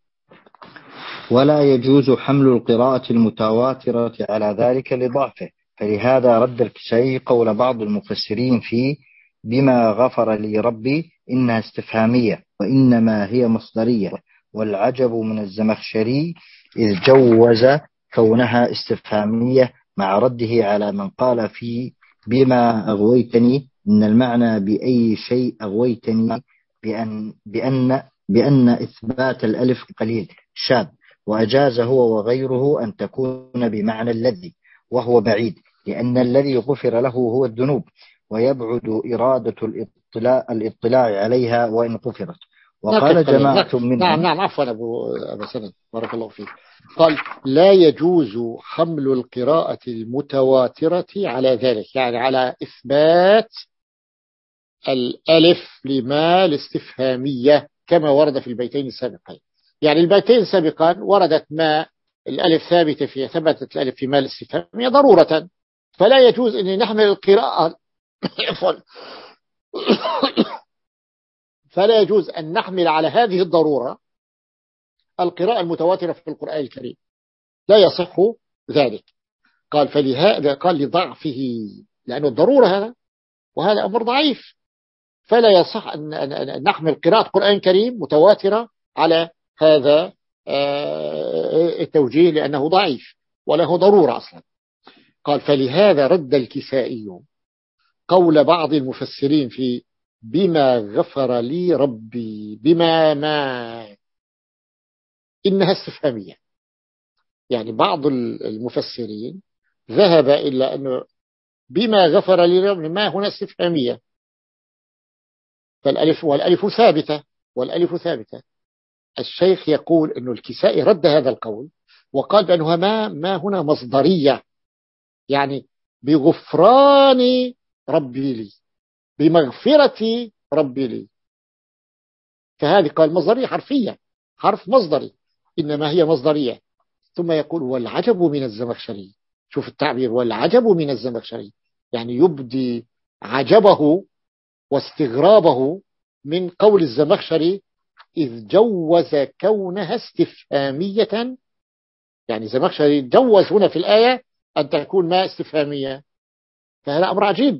ولا يجوز حمل القراءة المتواترة على ذلك لضعفه، فلهذا رد الكسائي قول بعض المفسرين فيه بما غفر لي ربي إنها استفهامية وإنما هي مصدرية. والعجب من الزمخشري إذ جوز كونها استفهامية مع رده على من قال في بما أغويتني إن المعنى بأي شيء أغويتني بأن, بأن, بأن إثبات الألف قليل شاذ، وأجاز هو وغيره أن تكون بمعنى الذي، وهو بعيد، لأن الذي غفر له هو الذنوب، ويبعد إرادة الاطلاع, الاطلاع عليها وإن غفرت. وقال جماعة منهم. نعم نعم عفوا أبو أبو سند بارك الله فيك. قال لا يجوز حمل القراءة المتواترة على ذلك، يعني على إثبات الألف لما الاستفهامية كما ورد في البيتين السابقين. يعني البيتين السابقان وردت ما الألف ثابتة فيها، ثبتت الألف في ما الاستفهامية ضرورة، فلا يجوز أن نحمل القراءة فلا يجوز أن نحمل على هذه الضرورة القراءة المتواترة في القرآن الكريم، لا يصح ذلك. قال فلهذا قال لضعفه، لأنه الضرورة هذا وهذا أمر ضعيف، فلا يصح أن نحمل قراءة قرآن كريم متواترة على هذا التوجيه لأنه ضعيف وله ضرورة أصلا. قال فلهذا رد الكسائي قول بعض المفسرين في بما غفر لي ربي بما ما إنها استفهامية. يعني بعض المفسرين ذهب إلى أنه بما غفر لي ربي ما هنا استفهامية، فالألف والألف ثابتة والألف ثابتة. الشيخ يقول أنه الكسائي رد هذا القول وقال بأنها ما, ما هنا مصدرية، يعني بغفران ربي لي بمغفرة ربي لي، فهذه قال مصدرية حرفية، حرف مصدري، إنما هي مصدرية. ثم يقول والعجب من الزمخشري، شوف التعبير والعجب من الزمخشري، يعني يبدي عجبه واستغرابه من قول الزمخشري إذ جوز كونها استفهامية. يعني الزمخشري جوز هنا في الآية أن تكون ما استفهامية، فهذا أمر عجيب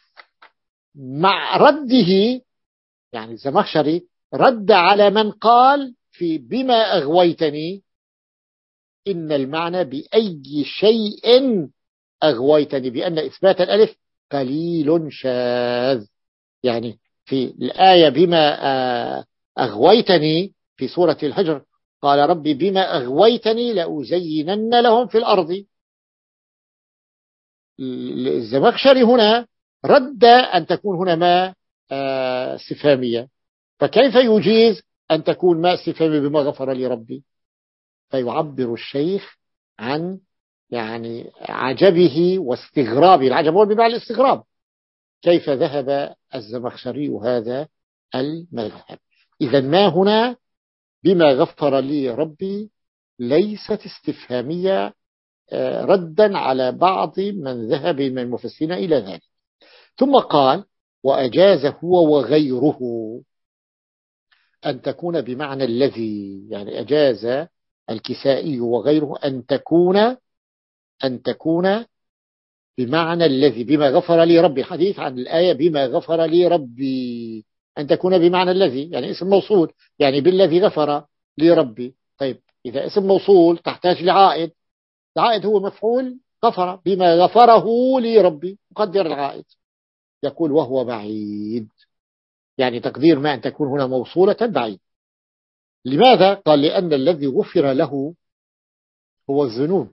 مع رده. يعني الزمخشري رد على من قال في بما أغويتني إن المعنى بأي شيء أغويتني، بأن إثبات الألف قليل شاذ. يعني في الآية بما أغويتني في سورة الحجر قال ربي بما أغويتني لأزينن لهم في الأرض. الزمخشري هنا رد أن تكون هنا ما استفهامية، فكيف يجيز أن تكون ما استفهامية بما غفر لي ربي؟ فيعبر الشيخ عن يعني عجبه واستغرابه. العجب هو بمعنى الاستغراب، كيف ذهب الزمخشري هذا المذهب. إذا ما هنا بما غفر لي ربي ليست استفهامية، ردا على بعض من ذهب من المفسرين إلى ذلك. ثم قال وأجاز هو وغيره أن تكون بمعنى الذي، يعني أجاز الكسائي وغيره أن تكون أن تكون بمعنى الذي بما غفر لي ربي، حديث عن الآية بما غفر لي ربي، أن تكون بمعنى الذي يعني اسم موصول، يعني بالذي غفر لي ربي. طيب إذا اسم موصول تحتاج لعائد، العائد هو مفعول غفر، بما غفره لي ربي مقدر العائد. يقول وهو بعيد، يعني تقدير ما أن تكون هنا موصولة بعيد. لماذا؟ قال لأن الذي غفر له هو الذنوب،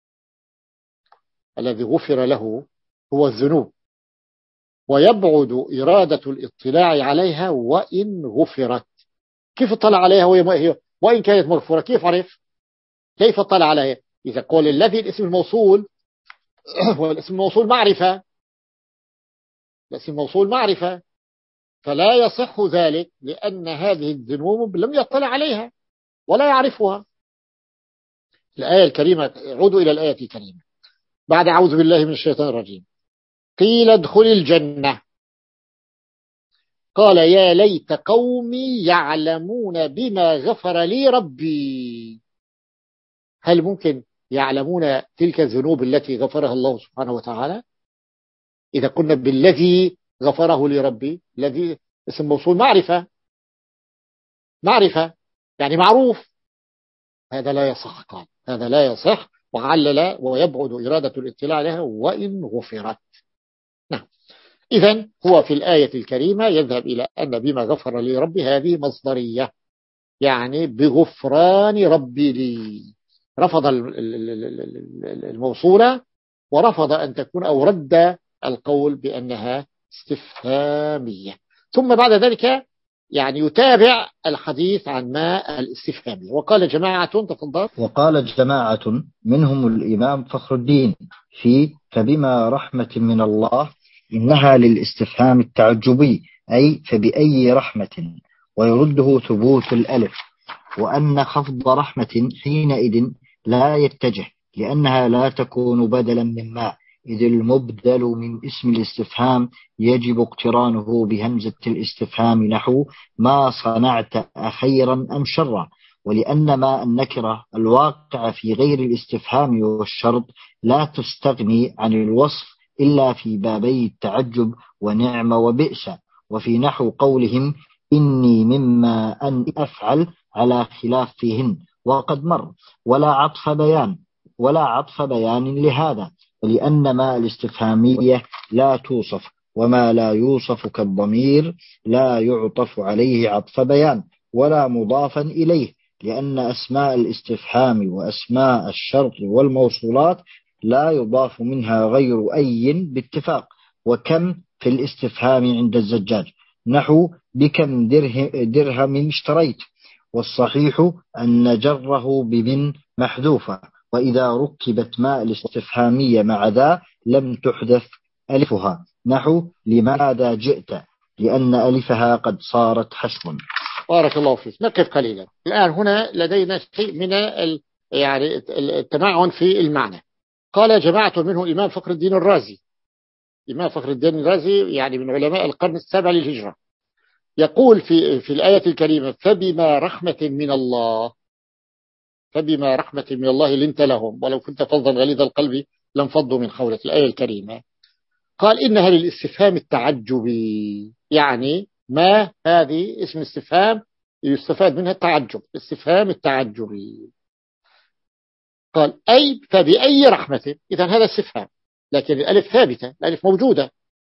الذي غفر له هو الذنوب، ويبعد إرادة الاطلاع عليها وإن غفرت. كيف اطلع عليها وهي وإن كانت مغفورة؟ كيف عرف؟ كيف اطلع عليها؟ إذا قال الذي الاسم الموصول هو الاسم الموصول معرفة، الاسم الموصول معرفة، فلا يصح ذلك لأن هذه الذنوب لم يطلع عليها ولا يعرفها. الآية الكريمة، عودوا إلى الآية الكريمة بعد أعوذ بالله من الشيطان الرجيم. قيل ادخل الجنة قال يا ليت قومي يعلمون بما غفر لي ربي. هل ممكن يعلمون تلك الذنوب التي غفرها الله سبحانه وتعالى؟ إذا قلنا بالذي غفره لربي، الذي اسم موصول معرفة، معرفة يعني معروف، هذا لا يصح. قال هذا لا يصح، وعلل ويبعد إرادة الاطلاع لها وإن غفرت. نعم. إذن هو في الآية الكريمة يذهب إلى أن بما غفر لي ربي هذه مصدرية، يعني بغفران ربي لي. رفض الموصولة ورفض أن تكون، أو رد القول بأنها استفهامية. ثم بعد ذلك يعني يتابع الحديث عن ما الاستفهامية. وقال جماعة، تفضل. وقال جماعة منهم الإمام فخر الدين في فبما رحمة من الله إنها للاستفهام التعجبي، أي فبأي رحمة، ويرده ثبوت الألف، وأن خفض رحمة حينئذ لا يتجه، لأنها لا تكون بدلا مما، إذ المبدل من اسم الاستفهام يجب اقترانه بهمزة الاستفهام، نحو ما صنعت أخيرا أم شرا. ولأن ما النكرة الواقع في غير الاستفهام والشرط لا تستغني عن الوصف إلا في بابي التعجب ونعم وبئس، وفي نحو قولهم إني مما أن أفعل على خلاف فيهن وقد مر، ولا عطف بيان ولا عطف بيان لهذا، ولأن ما الاستفهامية لا توصف، وما لا يوصف كالضمير لا يعطف عليه عطف بيان ولا مضافا إليه، لأن أسماء الاستفهام وأسماء الشرط والموصولات لا يضاف منها غير أي باتفاق. وكم في الاستفهام عند الزجاج نحو بكم درهم اشتريت، والصحيح أن جره بمن محذوفة، وإذا ركبت ماء الاستفهامية مع ذا لم تحدث ألفها، نحو لماذا جئت، لأن ألفها قد صارت حشوا. بارك الله فيك. نقف قليلا الآن. هنا لدينا شيء من ال... يعني التمعن في المعنى. قال جماعة منه الإمام فخر الدين الرازي. الإمام فخر الدين الرازي يعني من علماء القرن السابع للهجرة، يقول في في الآية الكريمة فبما رحمة من الله، فبما رحمة من الله لنت لهم ولو كنت فظا غليظ القلب لانفضوا من حولك. الآية الكريمة قال إنها للاستفهام التعجبي، يعني ما هذه اسم استفهام يستفاد منها التعجب، استفهام التعجبي. قال أي فبأي رحمة، إذن هذا استفهام، لكن الألف ثابتة، الألف موجودة.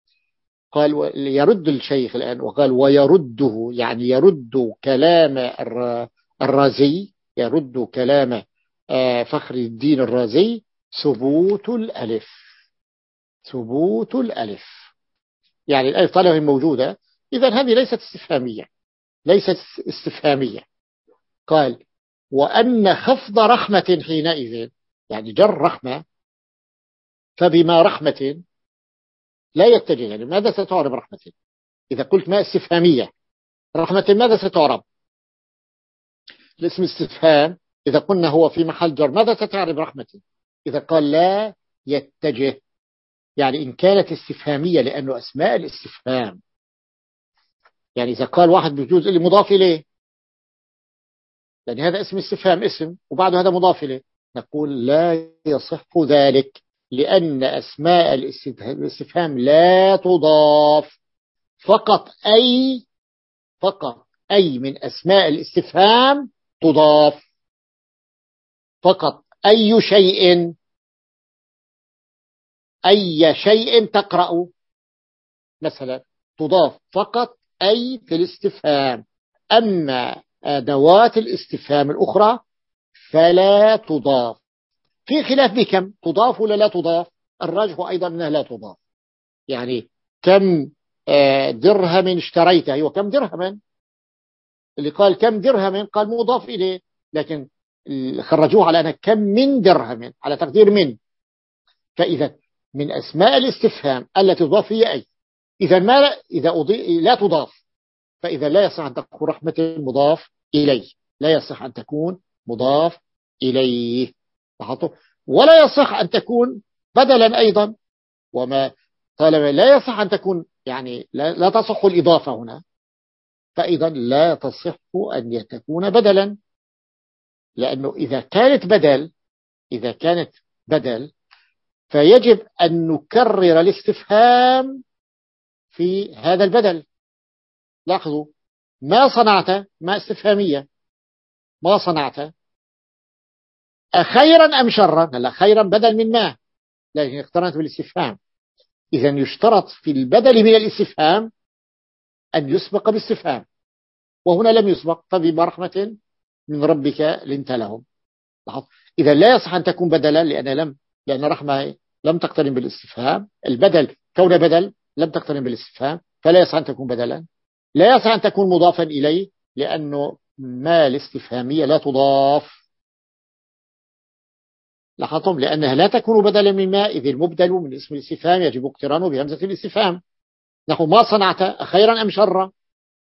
قال يرد الشيخ الآن وقال ويرده، يعني يرد كلام الرازي، يرد كلام فخر الدين الرازي ثبوت الألف، ثبوت الألف، يعني الألف طالما هي موجودة إذن هذه ليست استفهامية، ليست استفهامية. قال وأن خفض رحمة حينئذ، يعني جر رحمة، فبما رحمة لا يتجه، يعني ماذا ستعرب رحمة؟ إذا قلت ما استفهامية، رحمة ماذا ستعرب؟ الاسم استفهام إذا قلنا هو في محل جر ماذا ستعرب رحمة؟ إذا قال لا يتجه، يعني إن كانت استفهامية، لأنه أسماء الاستفهام، يعني إذا قال واحد بيجوز اللي مضاف إليه، يعني هذا اسم استفهام، اسم وبعده هذا مضاف إليه، نقول لا يصح ذلك، لأن أسماء الاستفهام لا تضاف، فقط أي فقط أي من أسماء الاستفهام تضاف، فقط أي شيء، أي شيء تقرأ مثلا تضاف فقط أي في الاستفهام، أما أدوات الاستفهام الأخرى فلا تضاف. في خلاف بكم تضاف ولا لا تضاف، الراجح أيضا أنها لا تضاف. يعني كم درهم اشتريته، أيوة كم درهما، اللي قال كم درهم قال مضاف إليه، لكن خرجوه على أنها كم من درهم على تقدير من. فإذا من أسماء الاستفهام التي تضاف هي أي، إذا ما لا إذا أضي... لا تضاف، فإذا لا يصح أن تكون رحمة مضاف إليه، لا يصح أن تكون مضاف إليه، ولا يصح أن تكون بدلا أيضا، وما طالما لا يصح أن تكون يعني لا, لا تصح الإضافة هنا، فإذا لا تصح أن تكون بدلا، لأنه إذا كانت بدل إذا كانت بدل فيجب أن نكرر الاستفهام في هذا البدل. لاحظوا ما صنعت ما استفهامية، ما صنعت أخيرا أم شرا، لا خيرا بدل من ما، لكن اقترنت بالاستفهام، إذا يشترط في البدل من الاستفهام أن يسبق باستفهام، وهنا لم يسبق، فبما رحمة من ربك لنت لهم. إذا لا يصح أن تكون بدلا، لأن لم لأن رحمة لم تقترن بالاستفهام، البدل كون بدل لم تقترن بالاستفهام فلا يصح أن تكون بدلا، لا يصح أن تكون مضافا إليه لأنه ما الاستفهامية لا تضاف. لاحظتم؟ لأنها لا تكون بدلا من ما، إذ المبدل من اسم الاستفهام يجب اقترانه بهمزة الاستفهام. نحو ما صنعت أخيرا أم شرا،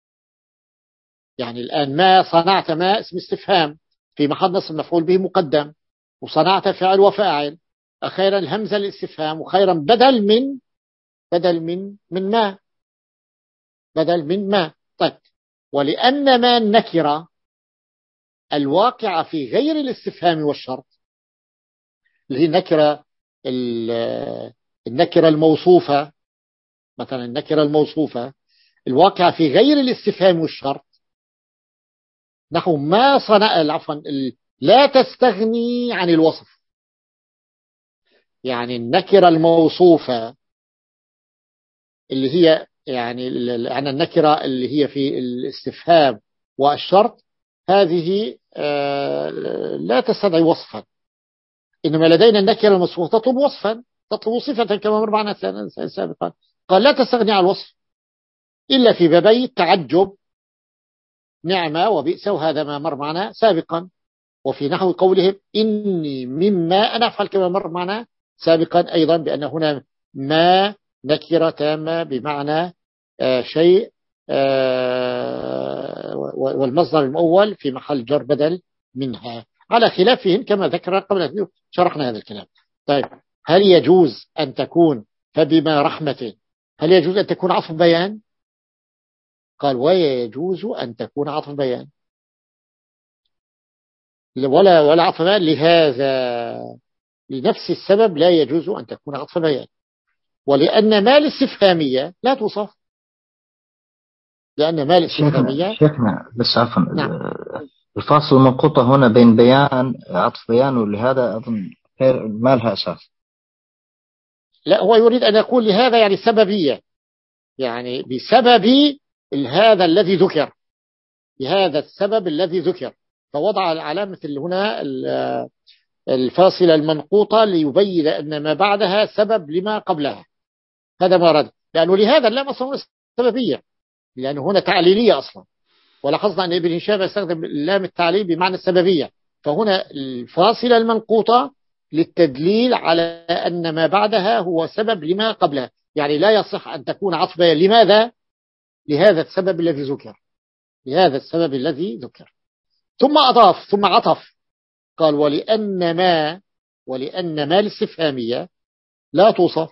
يعني الآن ما صنعت ما اسم استفهام في محل نصب مفعول به مقدم، وصنعت فعل وفاعل، أخيرا الهمزة الاستفهام، وخيرا بدل من بدل من من ما بدل من ما. طيب، ولأن ما النكرة الواقعة في غير الاستفهام والشرط، اللي هي النكرة النكرة الموصوفة، مثلا النكرة الموصوفة الواقعة في غير الاستفهام والشرط، نحو ما صنع عفوا لا تستغني عن الوصف. يعني النكرة الموصوفة اللي هي يعني عن النكرة اللي هي في الاستفهام والشرط، هذه لا تستدعي وصفا، إنما لدينا النكرة الموصوفة تطلب وصفا، تطلب صفة كما مر معنا سابقا. قال لا تستغني عن الوصف إلا في بابي التعجب، نعمة وبئس، وهذا ما مر معنا سابقا. وفي نحو قولهم إني مما أنا أفعل كما مر معنا سابقا أيضا، بأن هنا ما نكرة تامة بمعنى آه شيء آه والمصدر المؤول في محل جر بدل منها، على خلافهم كما ذكر قبل شرحنا هذا الكلام. طيب، هل يجوز أن تكون فبما رحمة، هل يجوز أن تكون عطف بيان؟ قال ويجوز أن تكون عطف بيان، ولا ولا عطف بيان لهذا، لنفس السبب لا يجوز أن تكون عطف بيان، ولأن ما الاستفهامية لا توصف، لأن ما الاستفهامية. شيخنا بس عفوا، نعم. الفاصل المنقوطة هنا بين بيان عطف بيان، ولهذا أظن ما لها أساس. لا، هو يريد أن يقول لهذا يعني سببية، يعني بسبب هذا الذي ذكر، بهذا السبب الذي ذكر، فوضع العلامة اللي هنا الفاصلة المنقوطة ليبين أن ما بعدها سبب لما قبلها. هذا ما رد، لأنه لهذا اللام أصلا سببية، لأنه هنا تعليلية أصلا، ولاحظنا أن ابن هشام يستخدم اللام التعليل بمعنى السببية، فهنا الفاصلة المنقوطة للتدليل على أن ما بعدها هو سبب لما قبلها، يعني لا يصح أن تكون عطفة. لماذا؟ لهذا السبب الذي ذكر، لهذا السبب الذي ذكر. ثم أضاف ثم عطف، قال ولأن ما ولأن ما الاستفهامية لا توصف،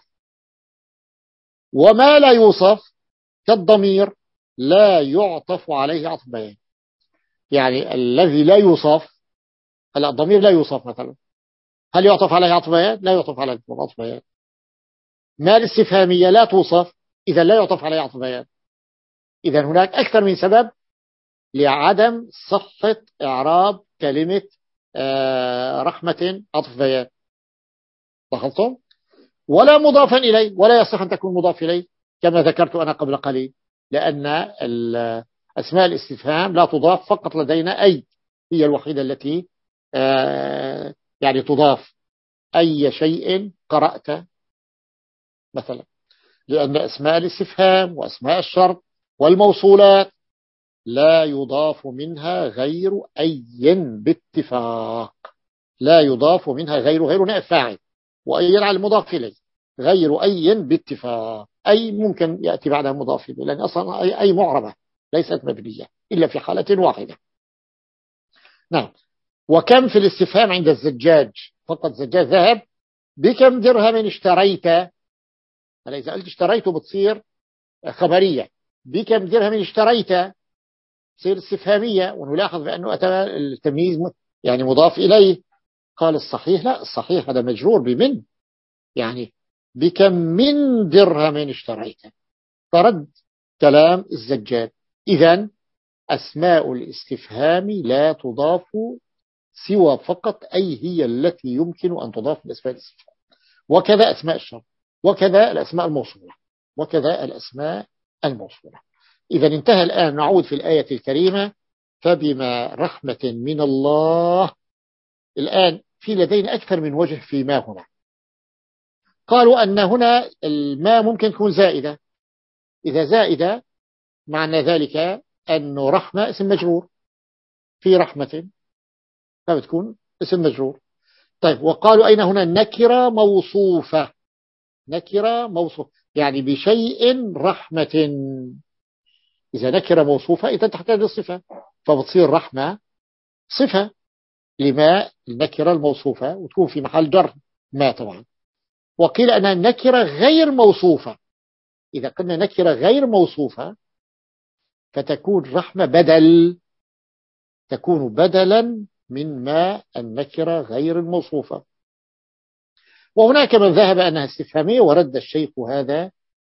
وما لا يوصف كالضمير لا يعطف عليه عطف بيان. يعني الذي لا يوصف، الضمير لا يوصف مثلا، هل يعطف عليه عطف بيان؟ لا يعطف عليه عطف بيان. ما الاستفهامية لا توصف، إذا لا يعطف عليه عطف بيان. إذا هناك أكثر من سبب لعدم صحة إعراب كلمة آه رحمة عطف بيان. لاحظتم؟ ولا مضافا إليه، ولا يصح أن تكون مضاف إليه كما ذكرت أنا قبل قليل، لأن أسماء الاستفهام لا تضاف، فقط لدينا أي هي الوحيدة التي آه يعني تضاف. أي شيء قرأت مثلا، لأن أسماء الاستفهام وأسماء الشرط والموصولات لا يضاف منها غير أي باتفاق، لا يضاف منها غير غير نائب فاعل، وأي على المضاف إليه، غير أي باتفاق. أي ممكن يأتي بعدها مضاف إليه، لأن أصلا أي, أي معربة ليست مبنية إلا في حالة واحدة. نعم. وكم في الاستفهام عند الزجاج، فقط زجاج ذهب، بكم درهم اشتريت، أنا إذا قلت اشتريت بتصير خبرية، بكم درهم اشتريت تصير استفهامية، ونلاحظ بأنه أتى التمييز يعني مضاف إليه. قال الصحيح لا، الصحيح هذا مجرور بمن، يعني بكم من درهم اشتريت، فرد كلام الزجاج. إذن أسماء الاستفهام لا تضاف سوى فقط أي هي التي يمكن أن تضاف لأسماء الاستفهام، وكذا أسماء الشرط، وكذا الأسماء الموصولة، وكذا الأسماء الموصولة. إذا انتهى الآن، نعود في الآية الكريمة فبما رحمة من الله. الآن في لدينا أكثر من وجه في ما هنا. قالوا أن هنا الماء ممكن تكون زائدة، إذا زائدة معنى ذلك أنه رحمة اسم مجرور، في رحمة فبتكون اسم مجرور. طيب وقالوا أين هنا نكرة موصوفة، نكرة موصوفة يعني بشيء رحمة. إذا نكرة موصوفة إذا تحتاج الصفة، فبتصير رحمة صفة لما النكرة الموصوفة وتكون في محل جر ما طبعا. وقيل أنها نكرة غير موصوفة، إذا قلنا نكرة غير موصوفة فتكون رحمة بدل، تكون بدلا من ما النكرة غير الموصوفة. وهناك من ذهب أنها استفهامية ورد الشيخ هذا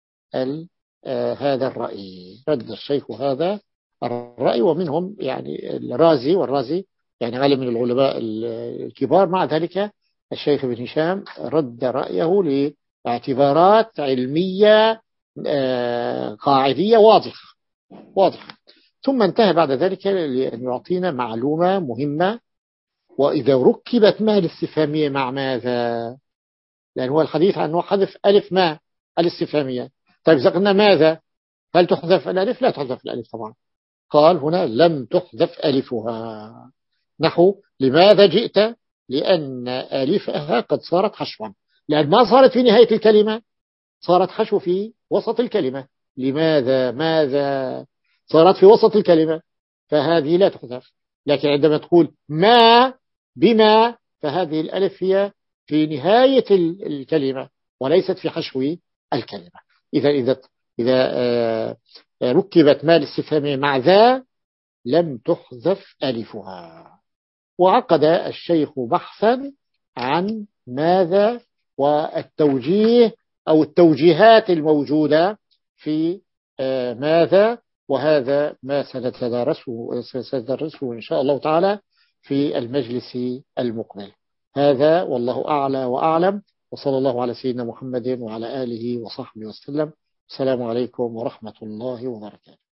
آه هذا الرأي، رد الشيخ هذا الرأي، ومنهم يعني الرازي، والرازي يعني عالم من العلماء الكبار. مع ذلك الشيخ ابن هشام رد رأيه لاعتبارات علمية آه قاعدية واضحة واضحة. ثم انتهى بعد ذلك لأن يعطينا معلومة مهمة، وإذا ركبت ما الاستفهامية مع ماذا؟ لأن هو الحديث عن حذف ألف ما الاستفهامية. طيب إذا قلنا ماذا هل تحذف الألف؟ لا تحذف الألف طبعا. قال هنا لم تحذف ألفها، نحو لماذا جئت؟ لأن ألفها قد صارت حشوا، لأن ما صارت في نهاية الكلمة، صارت حشو في وسط الكلمة. لماذا ماذا صارت في وسط الكلمة، فهذه لا تحذف. لكن عندما تقول ما بما فهذه الألف هي في نهاية الكلمة وليست في حشو الكلمة. إذا إذا إذا ركبت ما الاستفهامية مع ذا لم تحذف ألفها. وعقد الشيخ بحثا عن ماذا والتوجيه أو التوجيهات الموجودة في ماذا، وهذا ما سنتدرسه سنتدرسه إن شاء الله تعالى في المجلس المقبل. هذا والله أعلى وأعلم، وصلى الله على سيدنا محمد وعلى آله وصحبه وسلم. السلام عليكم ورحمة الله وبركاته.